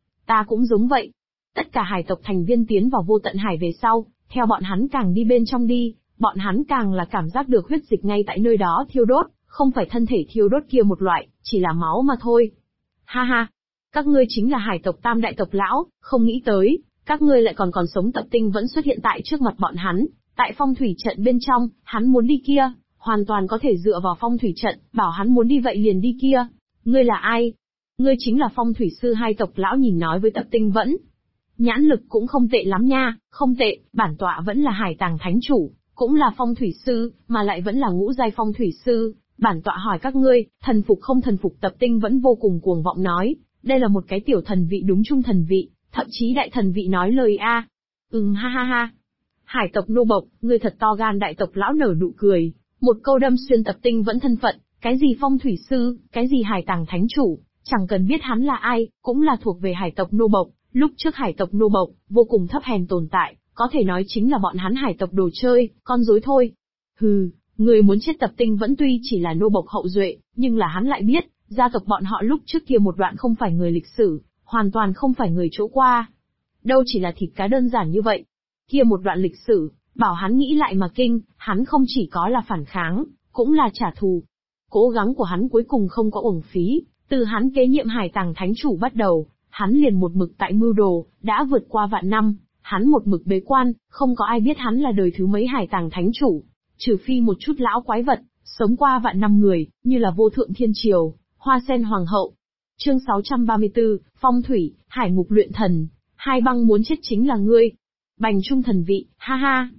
vậy. Tất cả hải tộc thành viên tiến vào vô tận hải về sau, theo bọn hắn càng đi bên trong đi, bọn hắn càng là cảm giác được huyết dịch ngay tại nơi đó thiêu đốt, không phải thân thể thiêu đốt kia một loại, chỉ là máu mà thôi. Ha ha, các ngươi chính là hải tộc tam đại tộc lão, không nghĩ tới, các ngươi lại còn sống. Tập Tinh vẫn xuất hiện tại trước mặt bọn hắn, tại phong thủy trận bên trong, hắn muốn đi kia, hoàn toàn có thể dựa vào phong thủy trận, bảo hắn muốn đi vậy liền đi kia. Ngươi là ai? Ngươi chính là phong thủy sư. Hai tộc lão nhìn nói với Tập Tinh vẫn. Nhãn lực cũng không tệ lắm nha, không tệ, bản tọa vẫn là Hải Tàng Thánh Chủ, cũng là phong thủy sư, mà lại vẫn là ngũ giai phong thủy sư. Bản tọa hỏi các ngươi, thần phục không thần phục? Tập Tinh vẫn vô cùng cuồng vọng nói, đây là một cái tiểu thần vị đúng trung thần vị, thậm chí đại thần vị nói lời a. Ha ha ha. Hải tộc nô bộc, ngươi thật to gan. Đại tộc lão nở nụ cười, một câu đâm xuyên Tập Tinh vẫn thân phận, cái gì phong thủy sư, cái gì Hải Tàng Thánh Chủ, chẳng cần biết hắn là ai, cũng là thuộc về hải tộc nô bộc. Lúc trước hải tộc nô bộc, vô cùng thấp hèn tồn tại, có thể nói chính là bọn hắn hải tộc đồ chơi, con rối thôi. Hừ, người muốn chết. Tập Tinh vẫn tuy chỉ là nô bộc hậu duệ, nhưng là hắn lại biết, gia tộc bọn họ lúc trước kia một đoạn không phải người lịch sử, hoàn toàn không phải người chỗ qua. Đâu chỉ là thịt cá đơn giản như vậy. Kia một đoạn lịch sử, bảo hắn nghĩ lại mà kinh, hắn không chỉ có là phản kháng, cũng là trả thù. Cố gắng của hắn cuối cùng không có uổng phí, từ hắn kế nhiệm Hải Tàng Thánh Chủ bắt đầu, hắn liền một mực tại mưu đồ, đã vượt qua vạn năm, hắn một mực bế quan, không có ai biết hắn là đời thứ mấy Hải Tàng Thánh Chủ, trừ phi một chút lão quái vật, sống qua vạn năm người, như là Vô Thượng Thiên Triều, Hoa Sen Hoàng hậu. Chương 634, Phong Thủy, Hải Ngục luyện thần, Hai Băng muốn chết chính là ngươi. Bành trung thần vị, ha ha.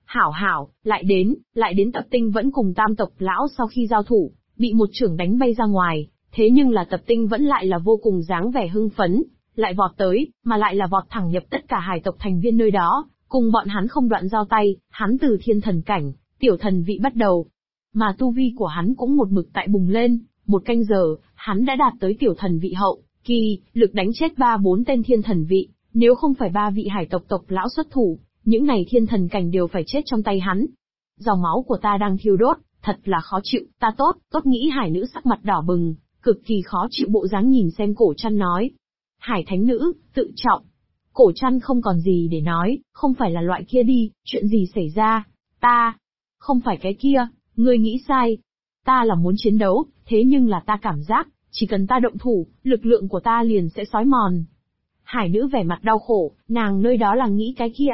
Hảo, lại đến. Tập Tinh vẫn cùng tam tộc lão sau khi giao thủ, bị một chưởng đánh bay ra ngoài, thế nhưng là Tập Tinh vẫn lại là vô cùng dáng vẻ hưng phấn, lại vọt tới, mà lại là vọt thẳng nhập tất cả hải tộc thành viên nơi đó, cùng bọn hắn không đoạn giao tay. Hắn từ thiên thần cảnh, tiểu thần vị bắt đầu, mà tu vi của hắn cũng một mực tại bùng lên. Một canh giờ, hắn đã đạt tới tiểu thần vị hậu kỳ, lực đánh chết 3-4 tên thiên thần vị. Nếu không phải 3 vị hải tộc tộc lão xuất thủ, những này thiên thần cảnh đều phải chết trong tay hắn. Dòng máu của ta đang thiêu đốt, thật là khó chịu. Ta tốt nghĩ. Hải nữ sắc mặt đỏ bừng, cực kỳ khó chịu bộ dáng nhìn xem Cổ Trăn nói. Hải thánh nữ, tự trọng. Cổ Trăn không còn gì để nói, không phải là loại kia đi, chuyện gì xảy ra? Ta, không phải cái kia, ngươi nghĩ sai. Ta là muốn chiến đấu, thế nhưng là ta cảm giác, chỉ cần ta động thủ, lực lượng của ta liền sẽ xói mòn. Hải nữ vẻ mặt đau khổ, nàng nơi đó là nghĩ cái kia a,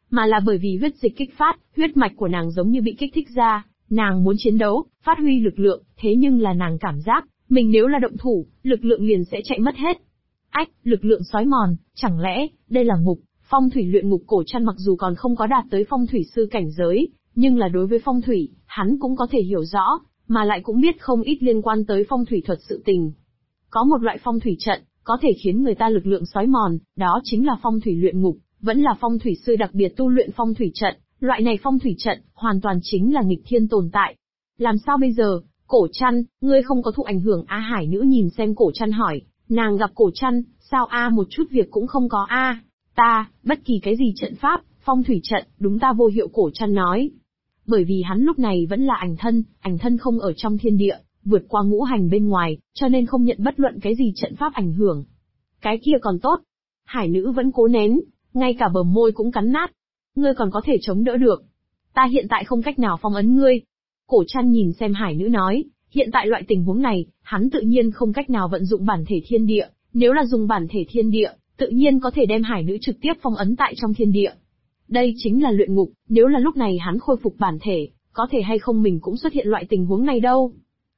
mà là bởi vì huyết dịch kích phát, huyết mạch của nàng giống như bị kích thích ra, nàng muốn chiến đấu, phát huy lực lượng, thế nhưng là nàng cảm giác, mình nếu là động thủ, lực lượng liền sẽ chạy mất hết. Ách, lực lượng xói mòn, chẳng lẽ, đây là ngục, phong thủy luyện ngục cổ trăn mặc dù còn không có đạt tới phong thủy sư cảnh giới, nhưng là đối với phong thủy, hắn cũng có thể hiểu rõ, mà lại cũng biết không ít liên quan tới phong thủy thuật sự tình. Có một loại phong thủy trận, có thể khiến người ta lực lượng xói mòn, đó chính là phong thủy luyện ngục, vẫn là phong thủy sư đặc biệt tu luyện phong thủy trận, loại này phong thủy trận, hoàn toàn chính là nghịch thiên tồn tại. Làm sao bây giờ, Cổ Trăn, ngươi không có thụ ảnh hưởng A Hải nữ nhìn xem Cổ Trăn hỏi, nàng gặp Cổ Trăn, sao A một chút việc cũng không có A, ta, bất kỳ cái gì trận pháp, phong thủy trận, đúng ta vô hiệu Cổ Trăn nói. Bởi vì hắn lúc này vẫn là ảnh thân không ở trong thiên địa, vượt qua ngũ hành bên ngoài, cho nên không nhận bất luận cái gì trận pháp ảnh hưởng. Cái kia còn tốt. Hải nữ vẫn cố nén, ngay cả bờ môi cũng cắn nát. Ngươi còn có thể chống đỡ được. Ta hiện tại không cách nào phong ấn ngươi. Cổ Trăn nhìn xem hải nữ nói, hiện tại loại tình huống này, hắn tự nhiên không cách nào vận dụng bản thể thiên địa, nếu là dùng bản thể thiên địa, tự nhiên có thể đem hải nữ trực tiếp phong ấn tại trong thiên địa. Đây chính là luyện ngục, nếu là lúc này hắn khôi phục bản thể, có thể hay không mình cũng xuất hiện loại tình huống này đâu.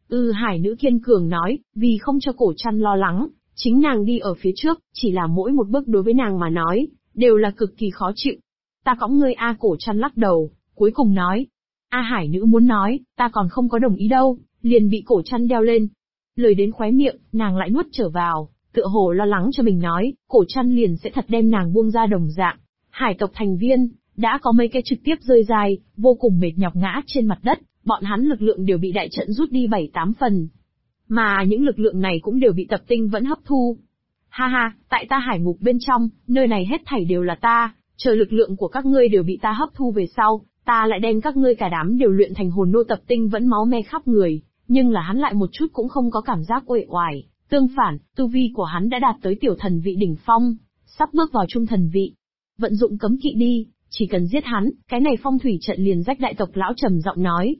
Hải nữ kiên cường nói, vì không cho Cổ Trăn lo lắng, chính nàng đi ở phía trước, chỉ là mỗi một bước đối với nàng mà nói, đều là cực kỳ khó chịu. Ta cõng ngươi A Cổ Trăn lắc đầu, cuối cùng nói. Hải nữ muốn nói, ta còn không có đồng ý đâu, liền bị Cổ Trăn đeo lên. Lời đến khóe miệng, nàng lại nuốt trở vào, tựa hồ lo lắng cho mình nói, Cổ Trăn liền sẽ thật đem nàng buông ra đồng dạng. Hải tộc thành viên, đã có mấy cái trực tiếp rơi dài, vô cùng mệt nhọc ngã trên mặt đất, bọn hắn lực lượng đều bị đại trận rút đi 7-8 phần. Mà những lực lượng này cũng đều bị Tập Tinh vẫn hấp thu. Ha ha, tại ta hải ngục bên trong, nơi này hết thảy đều là ta, chờ lực lượng của các ngươi đều bị ta hấp thu về sau, ta lại đem các ngươi cả đám đều luyện thành hồn nô. Tập Tinh vẫn máu me khắp người, nhưng là hắn lại một chút cũng không có cảm giác uể oải, tương phản, tu vi của hắn đã đạt tới tiểu thần vị đỉnh phong, sắp bước vào trung thần vị. Vận dụng cấm kỵ đi, chỉ cần giết hắn, cái này phong thủy trận liền rách. Đại tộc lão trầm giọng nói.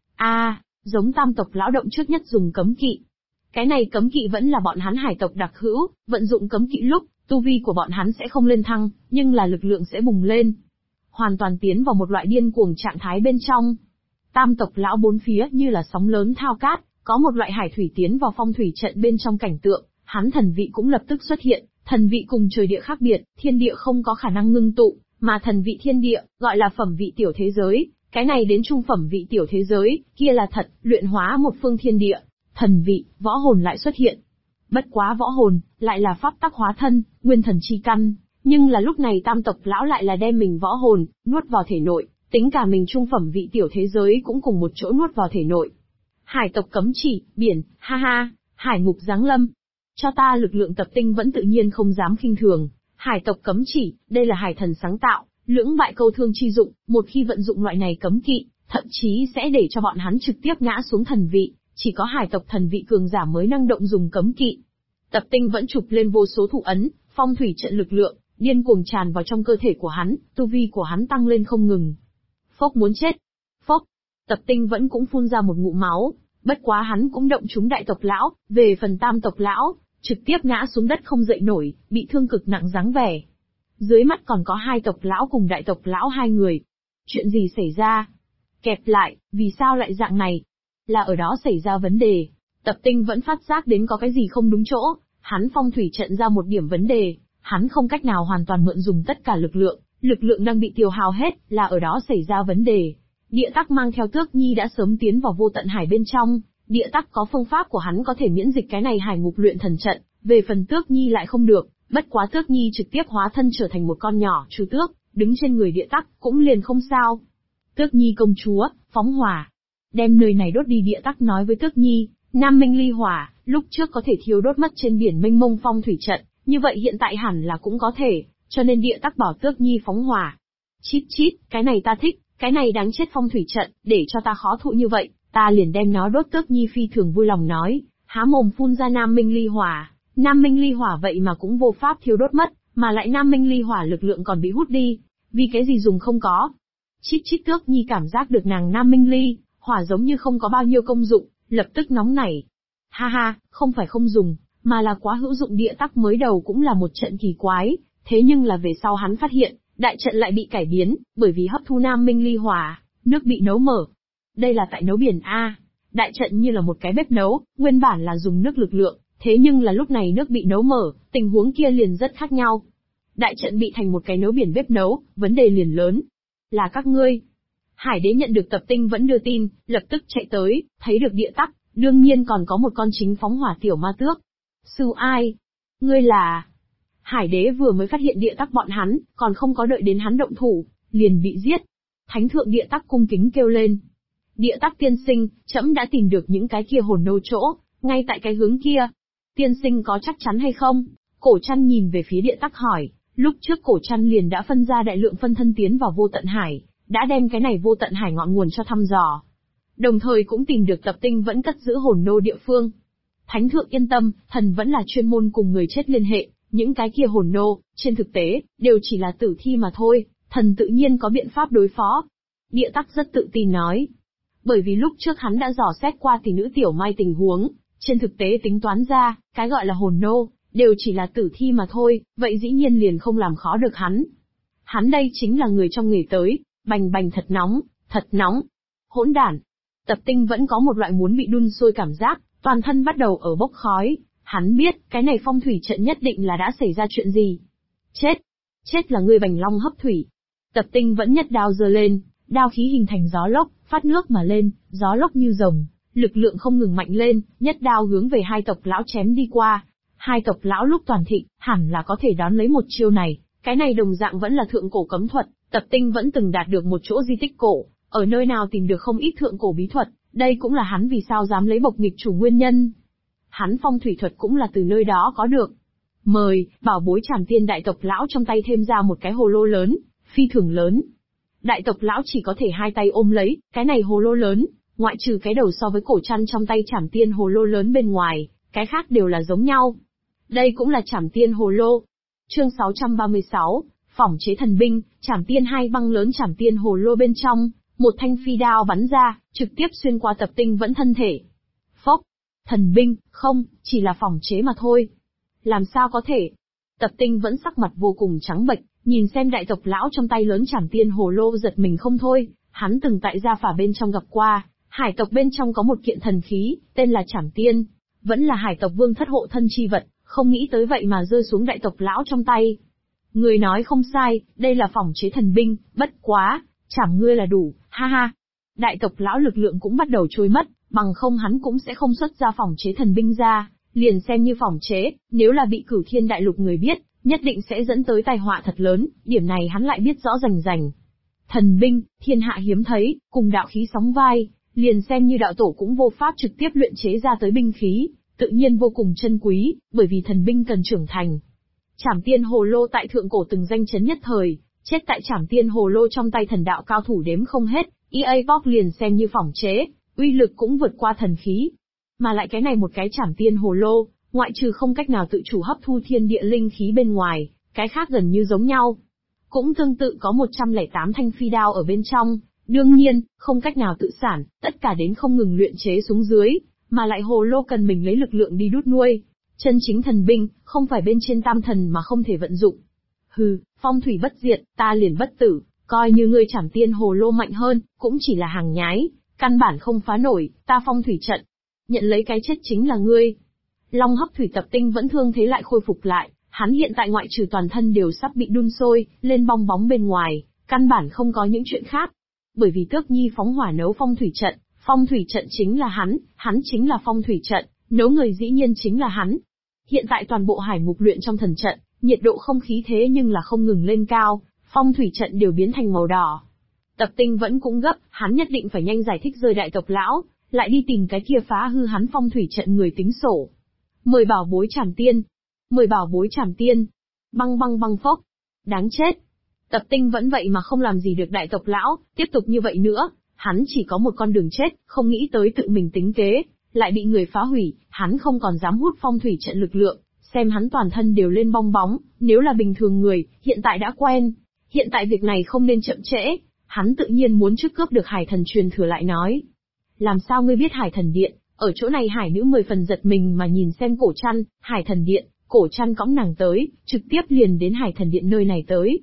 Giống tam tộc lão động trước nhất dùng cấm kỵ. Cái này cấm kỵ vẫn là bọn hắn hải tộc đặc hữu, vận dụng cấm kỵ lúc, tu vi của bọn hắn sẽ không lên thăng, nhưng là lực lượng sẽ bùng lên. Hoàn toàn tiến vào một loại điên cuồng trạng thái bên trong. Tam tộc lão bốn phía như là sóng lớn thao cát, có một loại hải thủy tiến vào phong thủy trận bên trong cảnh tượng, hắn thần vị cũng lập tức xuất hiện, thần vị cùng trời địa khác biệt, thiên địa không có khả năng ngưng tụ, mà thần vị thiên địa, gọi là phẩm vị tiểu thế giới, cái này đến trung phẩm vị tiểu thế giới, kia là thật, luyện hóa một phương thiên địa, thần vị, võ hồn lại xuất hiện. Bất quá võ hồn, lại là pháp tắc hóa thân, nguyên thần chi căn, nhưng là lúc này tam tộc lão lại là đem mình võ hồn, nuốt vào thể nội, tính cả mình trung phẩm vị tiểu thế giới cũng cùng một chỗ nuốt vào thể nội. Hải tộc cấm chỉ, biển, ha ha, hải ngục giáng lâm. Cho ta lực lượng. Tập Tinh vẫn tự nhiên không dám khinh thường. Hải tộc cấm chỉ, đây là hải thần sáng tạo, lưỡng bại câu thương chi dụng, một khi vận dụng loại này cấm kỵ, thậm chí sẽ để cho bọn hắn trực tiếp ngã xuống thần vị, chỉ có hải tộc thần vị cường giả mới năng động dùng cấm kỵ. Tập Tinh vẫn chụp lên vô số thủ ấn, phong thủy trận lực lượng, điên cuồng tràn vào trong cơ thể của hắn, tu vi của hắn tăng lên không ngừng. Phốc muốn chết. Phốc. Tập Tinh vẫn cũng phun ra một ngụm máu, bất quá hắn cũng động trúng đại tộc lão, về phần tam tộc lão, trực tiếp ngã xuống đất không dậy nổi, bị thương cực nặng dáng vẻ. Dưới mắt còn có hai tộc lão cùng đại tộc lão hai người. Chuyện gì xảy ra? Kẹp lại, vì sao lại dạng này? Là ở đó xảy ra vấn đề. Tập Tinh vẫn phát giác đến có cái gì không đúng chỗ, hắn phong thủy trận ra một điểm vấn đề, hắn không cách nào hoàn toàn mượn dùng tất cả lực lượng đang bị tiêu hao hết, là ở đó xảy ra vấn đề. Địa tắc mang theo Tước Nhi đã sớm tiến vào vô tận hải bên trong, địa tắc có phương pháp của hắn có thể miễn dịch cái này hải ngục luyện thần trận, về phần Tước Nhi lại không được, bất quá Tước Nhi trực tiếp hóa thân trở thành một con nhỏ chu tước, đứng trên người địa tắc, cũng liền không sao. Tước Nhi công chúa, phóng hỏa. Đem nơi này đốt đi. Địa tắc nói với Tước Nhi, Nam Minh ly hỏa, lúc trước có thể thiêu đốt mất trên biển mênh mông phong thủy trận, như vậy hiện tại hẳn là cũng có thể, cho nên địa tắc bảo Tước Nhi phóng hỏa. Chít chít, cái này ta thích, cái này đáng chết phong thủy trận, để cho ta khó thụ như vậy, ta liền đem nó đốt. Tước Nhi phi thường vui lòng nói, há mồm phun ra Nam Minh ly hỏa. Nam Minh ly hỏa vậy mà cũng vô pháp thiêu đốt mất, mà lại Nam Minh ly hỏa lực lượng còn bị hút đi, vì cái gì dùng không có. Chít chít. Tước Nhi cảm giác được nàng Nam Minh ly hỏa giống như không có bao nhiêu công dụng, lập tức nóng nảy. Ha ha, không phải không dùng, mà là quá hữu dụng. Địa tắc mới đầu cũng là một trận kỳ quái, thế nhưng là về sau hắn phát hiện, Đại trận lại bị cải biến, bởi vì hấp thu nam minh ly hỏa, nước bị nấu mở. Đây là tại nấu biển A. Đại trận như là một cái bếp nấu, nguyên bản là dùng nước lực lượng, thế nhưng là lúc này nước bị nấu mở, tình huống kia liền rất khác nhau. Đại trận bị thành một cái nấu biển bếp nấu, vấn đề liền lớn. Là các ngươi. Hải đế nhận được Tập Tinh vẫn đưa tin, lập tức chạy tới, thấy được địa tắc, đương nhiên còn có một con chính phóng hỏa tiểu ma tước. Sư ai? Ngươi là... Hải đế vừa mới phát hiện địa tắc bọn hắn, còn không có đợi đến hắn động thủ, liền bị giết. Thánh thượng địa tắc cung kính kêu lên. Địa tắc tiên sinh, trẫm đã tìm được những cái kia hồn nô chỗ, ngay tại cái hướng kia. Tiên sinh có chắc chắn hay không? Cổ Trăn nhìn về phía địa tắc hỏi, lúc trước Cổ Trăn liền đã phân ra đại lượng phân thân tiến vào vô tận hải, đã đem cái này vô tận hải ngọn nguồn cho thăm dò. Đồng thời cũng tìm được Tập Tinh vẫn cất giữ hồn nô địa phương. Thánh thượng yên tâm, thần vẫn là chuyên môn cùng người chết liên hệ, những cái kia hồn nô, trên thực tế, đều chỉ là tử thi mà thôi, thần tự nhiên có biện pháp đối phó. Địa tắc rất tự tin nói. Bởi vì lúc trước hắn đã dò xét qua tỷ nữ tiểu mai tình huống, trên thực tế tính toán ra, cái gọi là hồn nô, đều chỉ là tử thi mà thôi, vậy dĩ nhiên liền không làm khó được hắn. Hắn đây chính là người trong nghề tới, bành bành thật nóng, thật nóng. Hỗn đản. Tập Tinh vẫn có một loại muốn bị đun sôi cảm giác, toàn thân bắt đầu ở bốc khói. Hắn biết, cái này phong thủy trận nhất định là đã xảy ra chuyện gì. Chết! Chết là ngươi Bành Long hấp thủy. Tập Tinh vẫn nhất đao giơ lên, đao khí hình thành gió lốc, phát nước mà lên, gió lốc như rồng, lực lượng không ngừng mạnh lên, nhất đao hướng về hai tộc lão chém đi qua. Hai tộc lão lúc toàn thịnh, hẳn là có thể đón lấy một chiêu này, cái này đồng dạng vẫn là thượng cổ cấm thuật, Tập Tinh vẫn từng đạt được một chỗ di tích cổ, ở nơi nào tìm được không ít thượng cổ bí thuật, đây cũng là hắn vì sao dám lấy bộc nghịch chủ nguyên nhân. Hắn phong thủy thuật cũng là từ nơi đó có được. Mời, bảo bối Trảm Tiên đại tộc lão trong tay thêm ra một cái hồ lô lớn, phi thường lớn. Đại tộc lão chỉ có thể hai tay ôm lấy, cái này hồ lô lớn, ngoại trừ cái đầu so với Cổ Trăn trong tay Trảm Tiên hồ lô lớn bên ngoài, cái khác đều là giống nhau. Đây cũng là Trảm Tiên hồ lô. Chương 636, phỏng chế thần binh, Trảm Tiên hai băng lớn Trảm Tiên hồ lô bên trong, một thanh phi đao bắn ra, trực tiếp xuyên qua Tập Tinh vẫn thân thể. Phốc, thần binh, không, chỉ là phỏng chế mà thôi. Làm sao có thể? Tập Tinh vẫn sắc mặt vô cùng trắng bệch, nhìn xem đại tộc lão trong tay lớn Trảm Tiên hồ lô giật mình không thôi, hắn từng tại gia phả bên trong gặp qua, hải tộc bên trong có một kiện thần khí, tên là Trảm Tiên, vẫn là hải tộc vương thất hộ thân chi vật, không nghĩ tới vậy mà rơi xuống đại tộc lão trong tay. Người nói không sai, đây là phỏng chế thần binh, bất quá, chảm ngươi là đủ, ha ha. Đại tộc lão lực lượng cũng bắt đầu trôi mất, bằng không hắn cũng sẽ không xuất ra phỏng chế thần binh ra, liền xem như phỏng chế, nếu là bị Cửu Thiên đại lục người biết, nhất định sẽ dẫn tới tai họa thật lớn, điểm này hắn lại biết rõ rành rành. Thần binh, thiên hạ hiếm thấy, cùng đạo khí sóng vai, liền xem như đạo tổ cũng vô pháp trực tiếp luyện chế ra tới binh khí, tự nhiên vô cùng chân quý, bởi vì thần binh cần trưởng thành. Trảm Tiên hồ lô tại thượng cổ từng danh chấn nhất thời, chết tại Trảm Tiên hồ lô trong tay thần đạo cao thủ đếm không hết, EA Box liền xem như phỏng chế, uy lực cũng vượt qua thần khí. Mà lại cái này một cái Trảm Tiên hồ lô, ngoại trừ không cách nào tự chủ hấp thu thiên địa linh khí bên ngoài, cái khác gần như giống nhau. Cũng tương tự có 108 thanh phi đao ở bên trong, đương nhiên, không cách nào tự sản, tất cả đến không ngừng luyện chế xuống dưới, mà lại hồ lô cần mình lấy lực lượng đi đút nuôi. Chân chính thần binh, không phải bên trên tam thần mà không thể vận dụng. Hừ, phong thủy bất diệt, ta liền bất tử, coi như ngươi Trảm Tiên hồ lô mạnh hơn, cũng chỉ là hàng nhái, căn bản không phá nổi, ta phong thủy trận. Nhận lấy cái chết chính là ngươi. Long hấp thủy Tập Tinh vẫn thương thế lại khôi phục lại, hắn hiện tại ngoại trừ toàn thân đều sắp bị đun sôi, lên bong bóng bên ngoài, căn bản không có những chuyện khác. Bởi vì Tước Nhi phóng hỏa nấu phong thủy trận chính là hắn chính là phong thủy trận, nấu người dĩ nhiên chính là hắn. Hiện tại toàn bộ hải ngục luyện trong thần trận, nhiệt độ không khí thế nhưng là không ngừng lên cao, phong thủy trận đều biến thành màu đỏ. Tập Tinh vẫn cũng gấp, hắn nhất định phải nhanh giải thích rơi đại tộc lão, lại đi tìm cái kia phá hư hắn phong thủy trận người tính sổ. Mời bảo bối Trảm Tiên. Mời bảo bối Trảm Tiên. Băng băng băng phốc. Đáng chết. Tập Tinh vẫn vậy mà không làm gì được đại tộc lão, tiếp tục như vậy nữa, hắn chỉ có một con đường chết, không nghĩ tới tự mình tính kế, lại bị người phá hủy, hắn không còn dám hút phong thủy trận lực lượng, xem hắn toàn thân đều lên bong bóng, nếu là bình thường người, hiện tại đã quen. Hiện tại việc này không nên chậm trễ, hắn tự nhiên muốn trước cướp được hải thần truyền thừa lại nói. Làm sao ngươi biết hải thần điện, ở chỗ này hải nữ 10 phần giật mình mà nhìn xem Cổ Trăn, hải thần điện, Cổ Trăn cõng nàng tới, trực tiếp liền đến hải thần điện nơi này tới.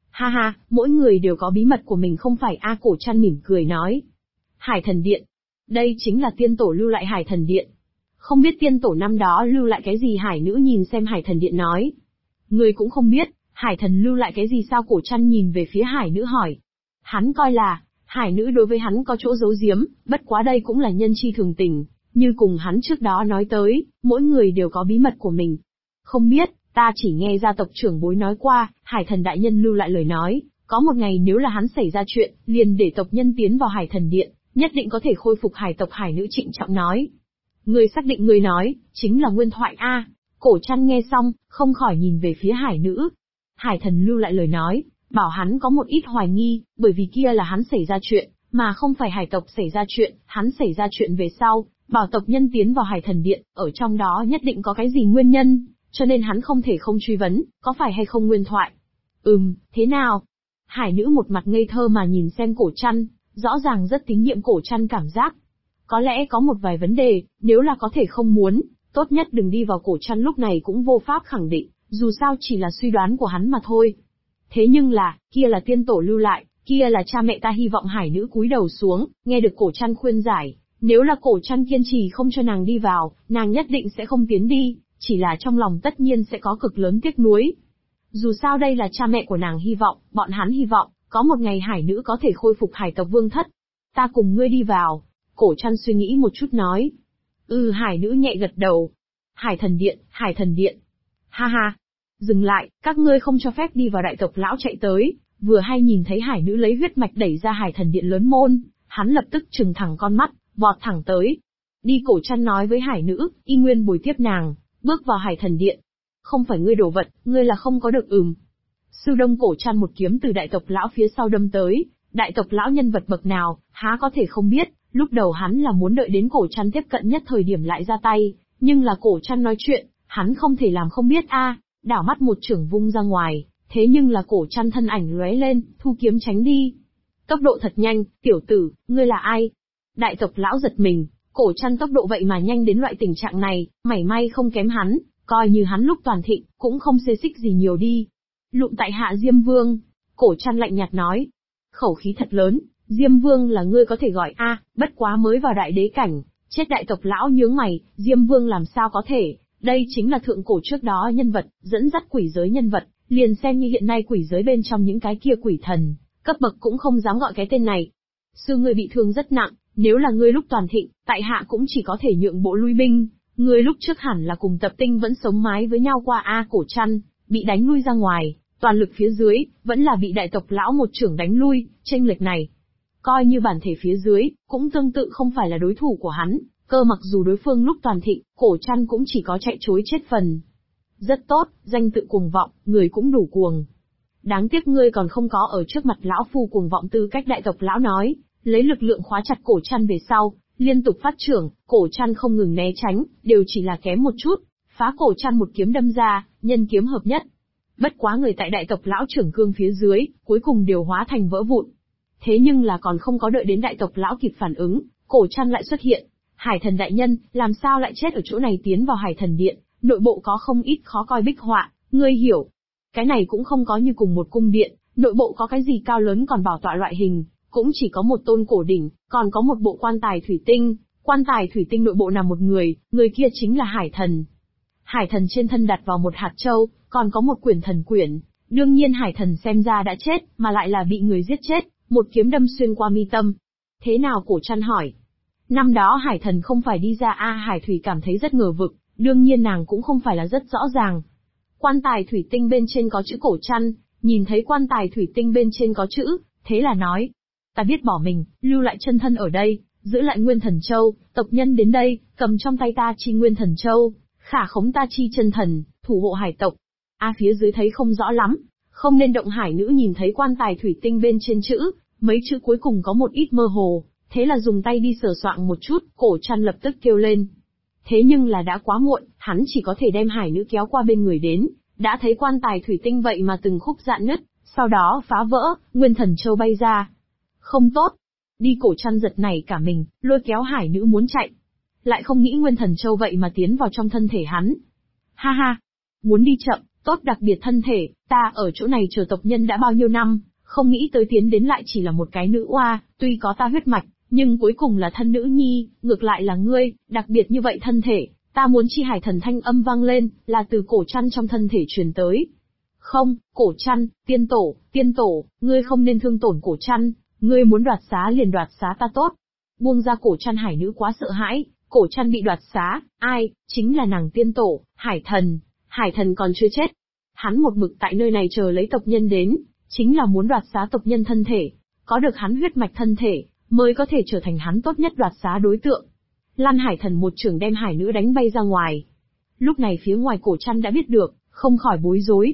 Ha ha, mỗi người đều có bí mật của mình không phải a Cổ Trăn mỉm cười nói. Hải Thần Điện. Đây chính là tiên tổ lưu lại Hải Thần Điện. Không biết tiên tổ năm đó lưu lại cái gì Hải nữ nhìn xem Hải Thần Điện nói. Ngươi cũng không biết, Hải Thần lưu lại cái gì sao Cổ Trăn nhìn về phía Hải nữ hỏi. Hắn coi là, Hải nữ đối với hắn có chỗ giấu giếm, bất quá đây cũng là nhân chi thường tình, như cùng hắn trước đó nói tới, mỗi người đều có bí mật của mình. Không biết, ta chỉ nghe gia tộc trưởng bối nói qua, Hải Thần đại nhân lưu lại lời nói, có một ngày nếu là hắn xảy ra chuyện, liền để tộc nhân tiến vào Hải Thần Điện, nhất định có thể khôi phục hải tộc. Hải nữ trịnh trọng nói. Người xác định người nói, chính là nguyên thoại a. Cổ Trăn nghe xong, không khỏi nhìn về phía Hải nữ. Hải Thần lưu lại lời nói, bảo hắn có một ít hoài nghi, bởi vì kia là hắn xảy ra chuyện, mà không phải hải tộc xảy ra chuyện, hắn xảy ra chuyện về sau, bảo tộc nhân tiến vào Hải Thần Điện, ở trong đó nhất định có cái gì nguyên nhân, cho nên hắn không thể không truy vấn, có phải hay không nguyên thoại. Thế nào? Hải nữ một mặt ngây thơ mà nhìn xem Cổ Trăn, rõ ràng rất tín nhiệm Cổ Trăn cảm giác. Có lẽ có một vài vấn đề, nếu là có thể không muốn, tốt nhất đừng đi vào. Cổ Trăn lúc này cũng vô pháp khẳng định, dù sao chỉ là suy đoán của hắn mà thôi. Thế nhưng là, kia là tiên tổ lưu lại, kia là cha mẹ ta. Hy vọng Hải nữ cúi đầu xuống, nghe được Cổ Trăn khuyên giải, nếu là Cổ Trăn kiên trì không cho nàng đi vào, nàng nhất định sẽ không tiến đi, chỉ là trong lòng tất nhiên sẽ có cực lớn tiếc nuối. Dù sao đây là cha mẹ của nàng hy vọng, bọn hắn hy vọng, có một ngày Hải nữ có thể khôi phục hải tộc vương thất. Ta cùng ngươi đi vào. Cổ Trăn suy nghĩ một chút nói. Hải nữ nhẹ gật đầu. Hải Thần Điện, Hải Thần Điện. Ha ha. Dừng lại, các ngươi không cho phép đi vào. Đại tộc lão chạy tới, vừa hay nhìn thấy Hải nữ lấy huyết mạch đẩy ra Hải Thần Điện lớn môn, hắn lập tức trừng thẳng con mắt, vọt thẳng tới. Đi. Cổ Trăn nói với Hải nữ, y nguyên bồi tiếp nàng, bước vào Hải Thần Điện. Không phải ngươi đổ vật, ngươi là không có được. Sư Đông. Cổ Trăn một kiếm từ đại tộc lão phía sau đâm tới, đại tộc lão nhân vật bậc nào, há có thể không biết, lúc đầu hắn là muốn đợi đến Cổ Trăn tiếp cận nhất thời điểm lại ra tay, nhưng là Cổ Trăn nói chuyện, hắn không thể làm không biết đảo mắt một chưởng vung ra ngoài, thế nhưng là Cổ Trăn thân ảnh lóe lên, thu kiếm tránh đi. Tốc độ thật nhanh, tiểu tử, ngươi là ai? Đại tộc lão giật mình, Cổ Trăn tốc độ vậy mà nhanh đến loại tình trạng này, mảy may không kém hắn, coi như hắn lúc toàn thịnh, cũng không xê xích gì nhiều đi. Lụm tại hạ Diêm Vương. Cổ Trăn lạnh nhạt nói. Khẩu khí thật lớn, Diêm Vương là ngươi có thể gọi bất quá mới vào đại đế cảnh, chết. Đại tộc lão nhướng mày, Diêm Vương làm sao có thể, đây chính là thượng cổ trước đó nhân vật, dẫn dắt quỷ giới nhân vật, liền xem như hiện nay quỷ giới bên trong những cái kia quỷ thần, cấp bậc cũng không dám gọi cái tên này. Sư ngươi bị thương rất nặng, nếu là ngươi lúc toàn thịnh, tại hạ cũng chỉ có thể nhượng bộ lui binh, ngươi lúc trước hẳn là cùng Tập Tinh vẫn sống mái với nhau qua Cổ Trăn, bị đánh lui ra ngoài, toàn lực phía dưới, vẫn là bị đại tộc lão một chưởng đánh lui, chênh lệch này. Coi như bản thể phía dưới, cũng tương tự không phải là đối thủ của hắn, cơ mặc dù đối phương lúc toàn thịnh, Cổ Trăn cũng chỉ có chạy trối chết phần. Rất tốt, danh tự cuồng vọng, người cũng đủ cuồng. Đáng tiếc ngươi còn không có ở trước mặt lão phu cuồng vọng tư cách. Đại tộc lão nói, lấy lực lượng khóa chặt Cổ Trăn về sau, liên tục phát trưởng, Cổ Trăn không ngừng né tránh, đều chỉ là kém một chút, phá Cổ Trăn một kiếm đâm ra, nhân kiếm hợp nhất. Bất quá người tại đại tộc lão trưởng cương phía dưới, cuối cùng đều hóa thành vỡ vụn. Thế nhưng là còn không có đợi đến đại tộc lão kịp phản ứng, Cổ Trăn lại xuất hiện. Hải Thần đại nhân, làm sao lại chết ở chỗ này? Tiến vào Hải Thần Điện, nội bộ có không ít khó coi bích họa, ngươi hiểu. Cái này cũng không có như cùng một cung điện, nội bộ có cái gì cao lớn còn bảo tọa loại hình, cũng chỉ có một tôn cổ đỉnh, còn có một bộ quan tài thủy tinh. Quan tài thủy tinh nội bộ nằm một người kia chính là Hải Thần. Hải Thần trên thân đặt vào một hạt châu, còn có một quyển thần quyển. Đương nhiên Hải Thần xem ra đã chết, mà lại là bị người giết chết, một kiếm đâm xuyên qua mi tâm. Thế nào? Cổ Trăn hỏi. Năm đó Hải Thần không phải đi ra Hải Thủy cảm thấy rất ngờ vực, đương nhiên nàng cũng không phải là rất rõ ràng. Quan tài thủy tinh bên trên có chữ. Cổ Trăn nhìn thấy quan tài thủy tinh bên trên có chữ, thế là nói. Ta biết bỏ mình, lưu lại chân thân ở đây, giữ lại Nguyên Thần Châu, tộc nhân đến đây, cầm trong tay ta chi Nguyên Thần Châu, khả khống ta chi chân thần, thủ hộ hải tộc. Phía dưới thấy không rõ lắm, không nên động. Hải nữ nhìn thấy quan tài thủy tinh bên trên chữ, mấy chữ cuối cùng có một ít mơ hồ, thế là dùng tay đi sờ soạng một chút. Cổ Trăn lập tức kêu lên. Thế nhưng là đã quá muộn, hắn chỉ có thể đem hải nữ kéo qua bên người đến, đã thấy quan tài thủy tinh vậy mà từng khúc rạn nứt, sau đó phá vỡ, Nguyên Thần Châu bay ra. Không tốt. Đi. Cổ Trăn giật nảy cả mình, lôi kéo hải nữ muốn chạy. Lại không nghĩ Nguyên Thần Châu vậy mà tiến vào trong thân thể hắn. Ha ha. Muốn đi chậm, Tốt đặc biệt thân thể, ta ở chỗ này chờ tộc nhân đã bao nhiêu năm, không nghĩ tới tiến đến lại chỉ là một cái nữ oa, tuy có ta huyết mạch, nhưng cuối cùng là thân nữ nhi, ngược lại là ngươi, đặc biệt như vậy thân thể, ta muốn chi hải thần thanh âm vang lên, là từ cổ chăn trong thân thể truyền tới. Không, cổ chăn, tiên tổ, ngươi không nên thương tổn cổ chăn, ngươi muốn đoạt xá liền đoạt xá ta tốt. Buông ra cổ chăn hải nữ quá sợ hãi, cổ chăn bị đoạt xá, ai, chính là nàng tiên tổ, hải thần còn chưa chết. Hắn một mực tại nơi này chờ lấy tộc nhân đến, chính là muốn đoạt xá tộc nhân thân thể, có được hắn huyết mạch thân thể, mới có thể trở thành hắn tốt nhất đoạt xá đối tượng. Lan hải thần một chưởng đem hải nữ đánh bay ra ngoài. Lúc này phía ngoài cổ chăn đã biết được, không khỏi bối rối.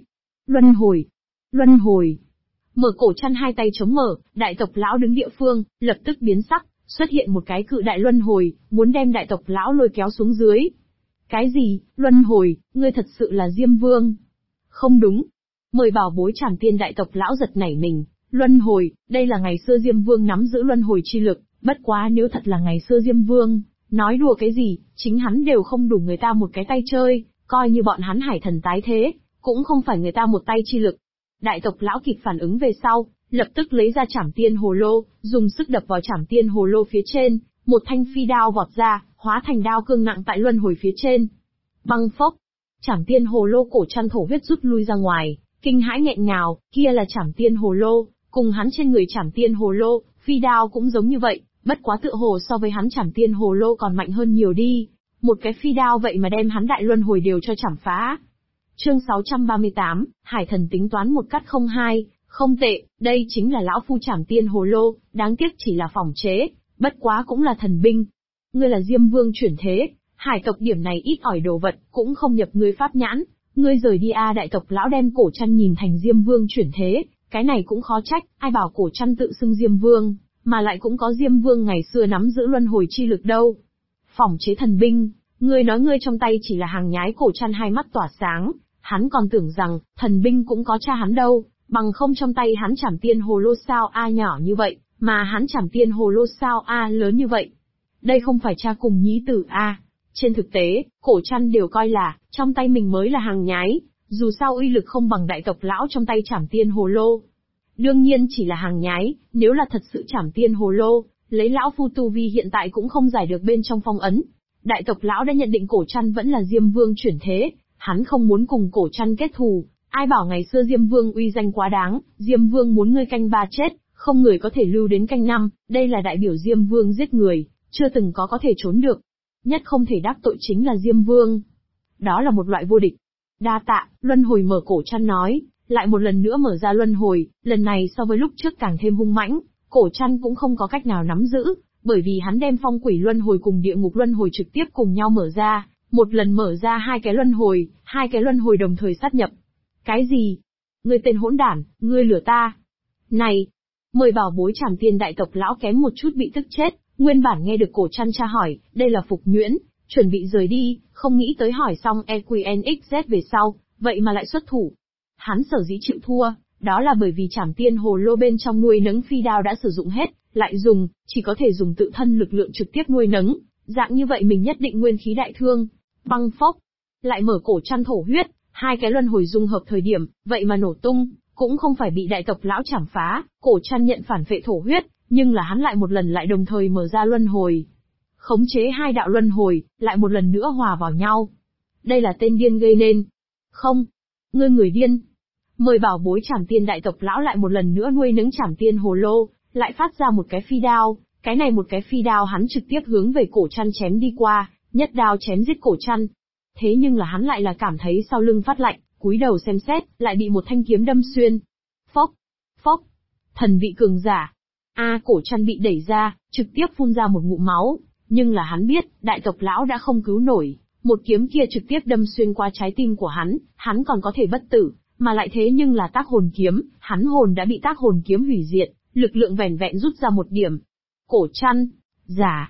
Luân hồi. Mở cổ chăn hai tay chống mở, đại tộc lão đứng địa phương, lập tức biến sắc, xuất hiện một cái cự đại luân hồi, muốn đem đại tộc lão lôi kéo xuống dưới. Cái gì, luân hồi, ngươi thật sự là Diêm Vương? Không đúng. Mời bảo bối Trảm Tiên đại tộc lão giật nảy mình, luân hồi, đây là ngày xưa Diêm Vương nắm giữ luân hồi chi lực, bất quá nếu thật là ngày xưa Diêm Vương, nói đùa cái gì, chính hắn đều không đủ người ta một cái tay chơi, coi như bọn hắn hải thần tái thế, cũng không phải người ta một tay chi lực. Đại tộc lão kịp phản ứng về sau, lập tức lấy ra Trảm Tiên hồ lô, dùng sức đập vào Trảm Tiên hồ lô phía trên, một thanh phi đao vọt ra, hóa thành đao cương nặng tại luân hồi phía trên. Băng phốc, Trảm Tiên hồ lô cổ chăn thổ huyết rút lui ra ngoài, kinh hãi nghẹn ngào, kia là Trảm Tiên hồ lô, cùng hắn trên người Trảm Tiên hồ lô, phi đao cũng giống như vậy, bất quá tựa hồ so với hắn Trảm Tiên hồ lô còn mạnh hơn nhiều đi, một cái phi đao vậy mà đem hắn đại luân hồi đều cho chảm phá. Chương 638, Hải thần tính toán một cắt không hai, không tệ, đây chính là lão phu Trảm Tiên hồ lô, đáng tiếc chỉ là phỏng chế, bất quá cũng là thần binh. Ngươi là Diêm Vương chuyển thế, hải tộc điểm này ít ỏi đồ vật, cũng không nhập ngươi pháp nhãn, ngươi rời đi a. Đại tộc lão đem cổ chăn nhìn thành Diêm Vương chuyển thế, cái này cũng khó trách, ai bảo cổ chăn tự xưng Diêm Vương, mà lại cũng có Diêm Vương ngày xưa nắm giữ luân hồi chi lực đâu. Phỏng chế thần binh, ngươi nói ngươi trong tay chỉ là hàng nhái. Cổ chăn hai mắt tỏa sáng, hắn còn tưởng rằng, thần binh cũng có cha hắn đâu, bằng không trong tay hắn Trảm Tiên hồ lô sao a nhỏ như vậy, mà hắn Trảm Tiên hồ lô sao a lớn như vậy. Đây không phải cha cùng nhí tử a. Trên thực tế, cổ chăn đều coi là, trong tay mình mới là hàng nhái, dù sao uy lực không bằng đại tộc lão trong tay Trảm Tiên hồ lô. Đương nhiên chỉ là hàng nhái, nếu là thật sự Trảm Tiên hồ lô, lấy lão phu tu vi hiện tại cũng không giải được bên trong phong ấn. Đại tộc lão đã nhận định cổ chăn vẫn là Diêm Vương chuyển thế, hắn không muốn cùng cổ chăn kết thù, ai bảo ngày xưa Diêm Vương uy danh quá đáng, Diêm Vương muốn ngươi canh ba chết, không người có thể lưu đến canh năm, đây là đại biểu Diêm Vương giết người, chưa từng có thể trốn được. Nhất không thể đắc tội chính là Diêm Vương. Đó là một loại vô địch. Đa tạ, luân hồi mở cổ chăn nói, lại một lần nữa mở ra luân hồi, lần này so với lúc trước càng thêm hung mãnh, cổ chăn cũng không có cách nào nắm giữ, bởi vì hắn đem phong quỷ luân hồi cùng địa ngục luân hồi trực tiếp cùng nhau mở ra, một lần mở ra hai cái luân hồi đồng thời sát nhập. Cái gì? Ngươi tên hỗn đản, ngươi lừa ta. Này! Mời bảo bối Trảm Tiên đại tộc lão kém một chút bị tức chết, nguyên bản nghe được cổ chăn tra hỏi, đây là Phục Nhuyễn, chuẩn bị rời đi, không nghĩ tới hỏi xong EQNXZ về sau, vậy mà lại xuất thủ. Hắn sở dĩ chịu thua, đó là bởi vì Trảm Tiên hồ lô bên trong nuôi nấng phi đao đã sử dụng hết, lại dùng, chỉ có thể dùng tự thân lực lượng trực tiếp nuôi nấng, dạng như vậy mình nhất định nguyên khí đại thương. Băng phốc, lại mở cổ chăn thổ huyết, hai cái luân hồi dung hợp thời điểm, vậy mà nổ tung, cũng không phải bị đại tộc lão chảm phá, cổ chăn nhận phản phệ thổ huyết, nhưng là hắn lại một lần lại đồng thời mở ra luân hồi. Khống chế hai đạo luân hồi, lại một lần nữa hòa vào nhau. Đây là tên điên gây nên. Không, ngươi người điên. Mời bảo bối Trảm Tiên đại tộc lão lại một lần nữa nuôi nấng Trảm Tiên hồ lô, lại phát ra một cái phi đao, cái này một cái phi đao hắn trực tiếp hướng về cổ chăn chém đi qua, nhất đao chém giết cổ chăn. Thế nhưng là hắn lại là cảm thấy sau lưng phát lạnh, cúi đầu xem xét, lại bị một thanh kiếm đâm xuyên. Phốc, phốc, thần vị cường giả. Cổ chăn bị đẩy ra, trực tiếp phun ra một ngụm máu, nhưng là hắn biết, đại tộc lão đã không cứu nổi, một kiếm kia trực tiếp đâm xuyên qua trái tim của hắn còn có thể bất tử, mà lại thế nhưng là tác hồn kiếm, hắn hồn đã bị tác hồn kiếm hủy diệt, lực lượng vẻn vẹn rút ra một điểm. Cổ chăn, giả.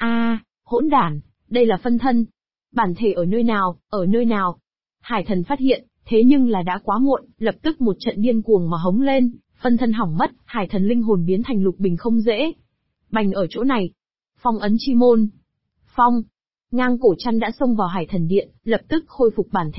Hỗn đản, đây là phân thân. Bản thể ở nơi nào? Hải thần phát hiện, thế nhưng là đã quá muộn, lập tức một trận điên cuồng mà hống lên, phân thân hỏng mất, hải thần linh hồn biến thành lục bình không dễ. Bành ở chỗ này. Phong ấn chi môn. Phong. Ngang cổ chăn đã xông vào hải thần điện, lập tức khôi phục bản thể,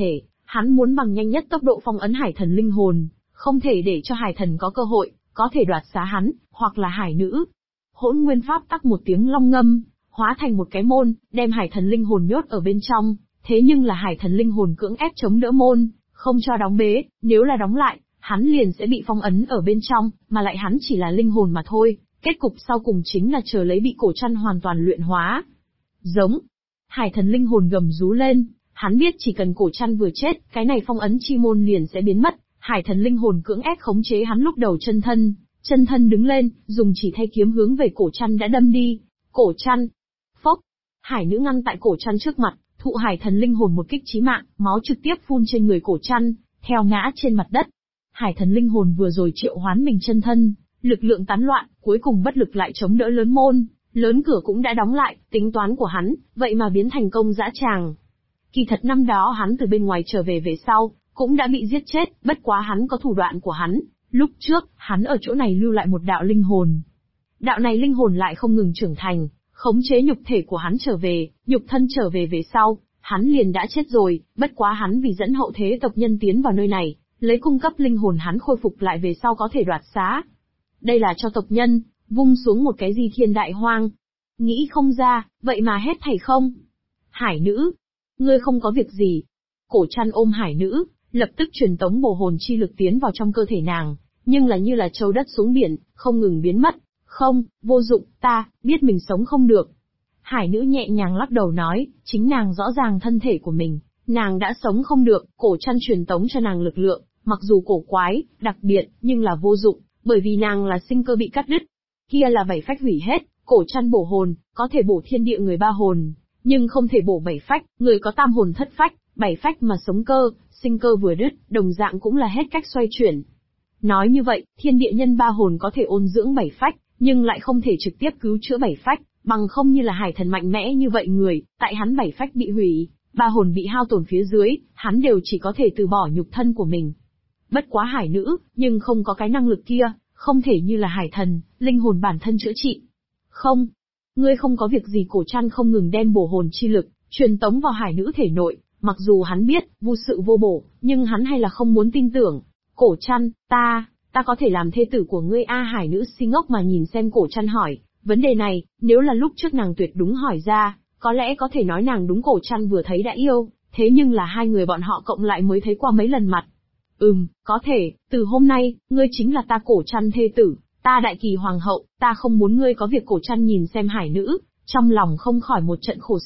Hắn muốn bằng nhanh nhất tốc độ phong ấn hải thần linh hồn, không thể để cho hải thần có cơ hội, có thể đoạt xá hắn, hoặc là hải nữ. Hỗn nguyên pháp tắc một tiếng long ngâm, hóa thành một cái môn, đem hải thần linh hồn nhốt ở bên trong, thế nhưng là hải thần linh hồn cưỡng ép chống đỡ môn, không cho đóng bế, nếu là đóng lại, hắn liền sẽ bị phong ấn ở bên trong, mà lại hắn chỉ là linh hồn mà thôi, kết cục sau cùng chính là chờ lấy bị cổ trăn hoàn toàn luyện hóa. Giống. Hải thần linh hồn gầm rú lên, hắn biết chỉ cần cổ trăn vừa chết, cái này phong ấn chi môn liền sẽ biến mất, hải thần linh hồn cưỡng ép khống chế hắn lúc đầu chân thân đứng lên, dùng chỉ thay kiếm hướng về cổ trăn đã đâm đi. Cổ trăn. Phốc. Hải nữ ngăn tại cổ trăn trước mặt, thụ hải thần linh hồn một kích chí mạng, máu trực tiếp phun trên người cổ trăn, theo ngã trên mặt đất. Hải thần linh hồn vừa rồi triệu hoán mình chân thân, lực lượng tán loạn, cuối cùng bất lực lại chống đỡ lớn môn, lớn cửa cũng đã đóng lại, tính toán của hắn, vậy mà biến thành công dã tràng. Kỳ thật năm đó hắn từ bên ngoài trở về sau, cũng đã bị giết chết, bất quá hắn có thủ đoạn của hắn, lúc trước, hắn ở chỗ này lưu lại một đạo linh hồn. Đạo này linh hồn lại không ngừng trưởng thành, khống chế nhục thể của hắn trở về, nhục thân trở về sau, hắn liền đã chết rồi, bất quá hắn vì dẫn hậu thế tộc nhân tiến vào nơi này, lấy cung cấp linh hồn hắn khôi phục lại về sau có thể đoạt xá. Đây là cho tộc nhân, vung xuống một cái di thiên đại hoang. Nghĩ không ra, vậy mà hết thảy không. Hải nữ, ngươi không có việc gì. Cổ trăn ôm hải nữ, lập tức truyền tống bổ hồn chi lực tiến vào trong cơ thể nàng, nhưng là như là trâu đất xuống biển, không ngừng biến mất. Không, vô dụng, ta, biết mình sống không được. Hải nữ nhẹ nhàng lắc đầu nói, chính nàng rõ ràng thân thể của mình, nàng đã sống không được, cổ trăn truyền tống cho nàng lực lượng, mặc dù cổ quái, đặc biệt, nhưng là vô dụng, bởi vì nàng là sinh cơ bị cắt đứt. Kia là 7 phách hủy hết, cổ trăn bổ hồn, có thể bổ thiên địa người 3 hồn, nhưng không thể bổ 7 phách, người có tam hồn thất phách, 7 phách mà sống cơ, sinh cơ vừa đứt, đồng dạng cũng là hết cách xoay chuyển. Nói như vậy, thiên địa nhân 3 hồn có thể ôn dưỡng 7 phách, nhưng lại không thể trực tiếp cứu chữa 7 phách, bằng không như là hải thần mạnh mẽ như vậy người, tại hắn 7 phách bị hủy, 3 hồn bị hao tổn phía dưới, hắn đều chỉ có thể từ bỏ nhục thân của mình. Bất quá hải nữ, nhưng không có cái năng lực kia, không thể như là hải thần, linh hồn bản thân chữa trị. Không, ngươi không có việc gì. Cổ trăn không ngừng đem bổ hồn chi lực, truyền tống vào hải nữ thể nội, mặc dù hắn biết, vô sự vô bổ, nhưng hắn hay là không muốn tin tưởng. Cổ trăn, ta có thể làm thê tử của ngươi a? Hải nữ si ngốc mà nhìn xem cổ trăn hỏi, vấn đề này, nếu là lúc trước nàng tuyệt đúng hỏi ra, có lẽ có thể nói nàng đúng. Cổ trăn vừa thấy đã yêu, thế nhưng là hai người bọn họ cộng lại mới thấy qua mấy lần mặt. Có thể, từ hôm nay, ngươi chính là ta cổ trăn thê tử, ta đại kỳ hoàng hậu, ta không muốn ngươi có việc. Cổ trăn nhìn xem hải nữ, trong lòng không khỏi một trận khổ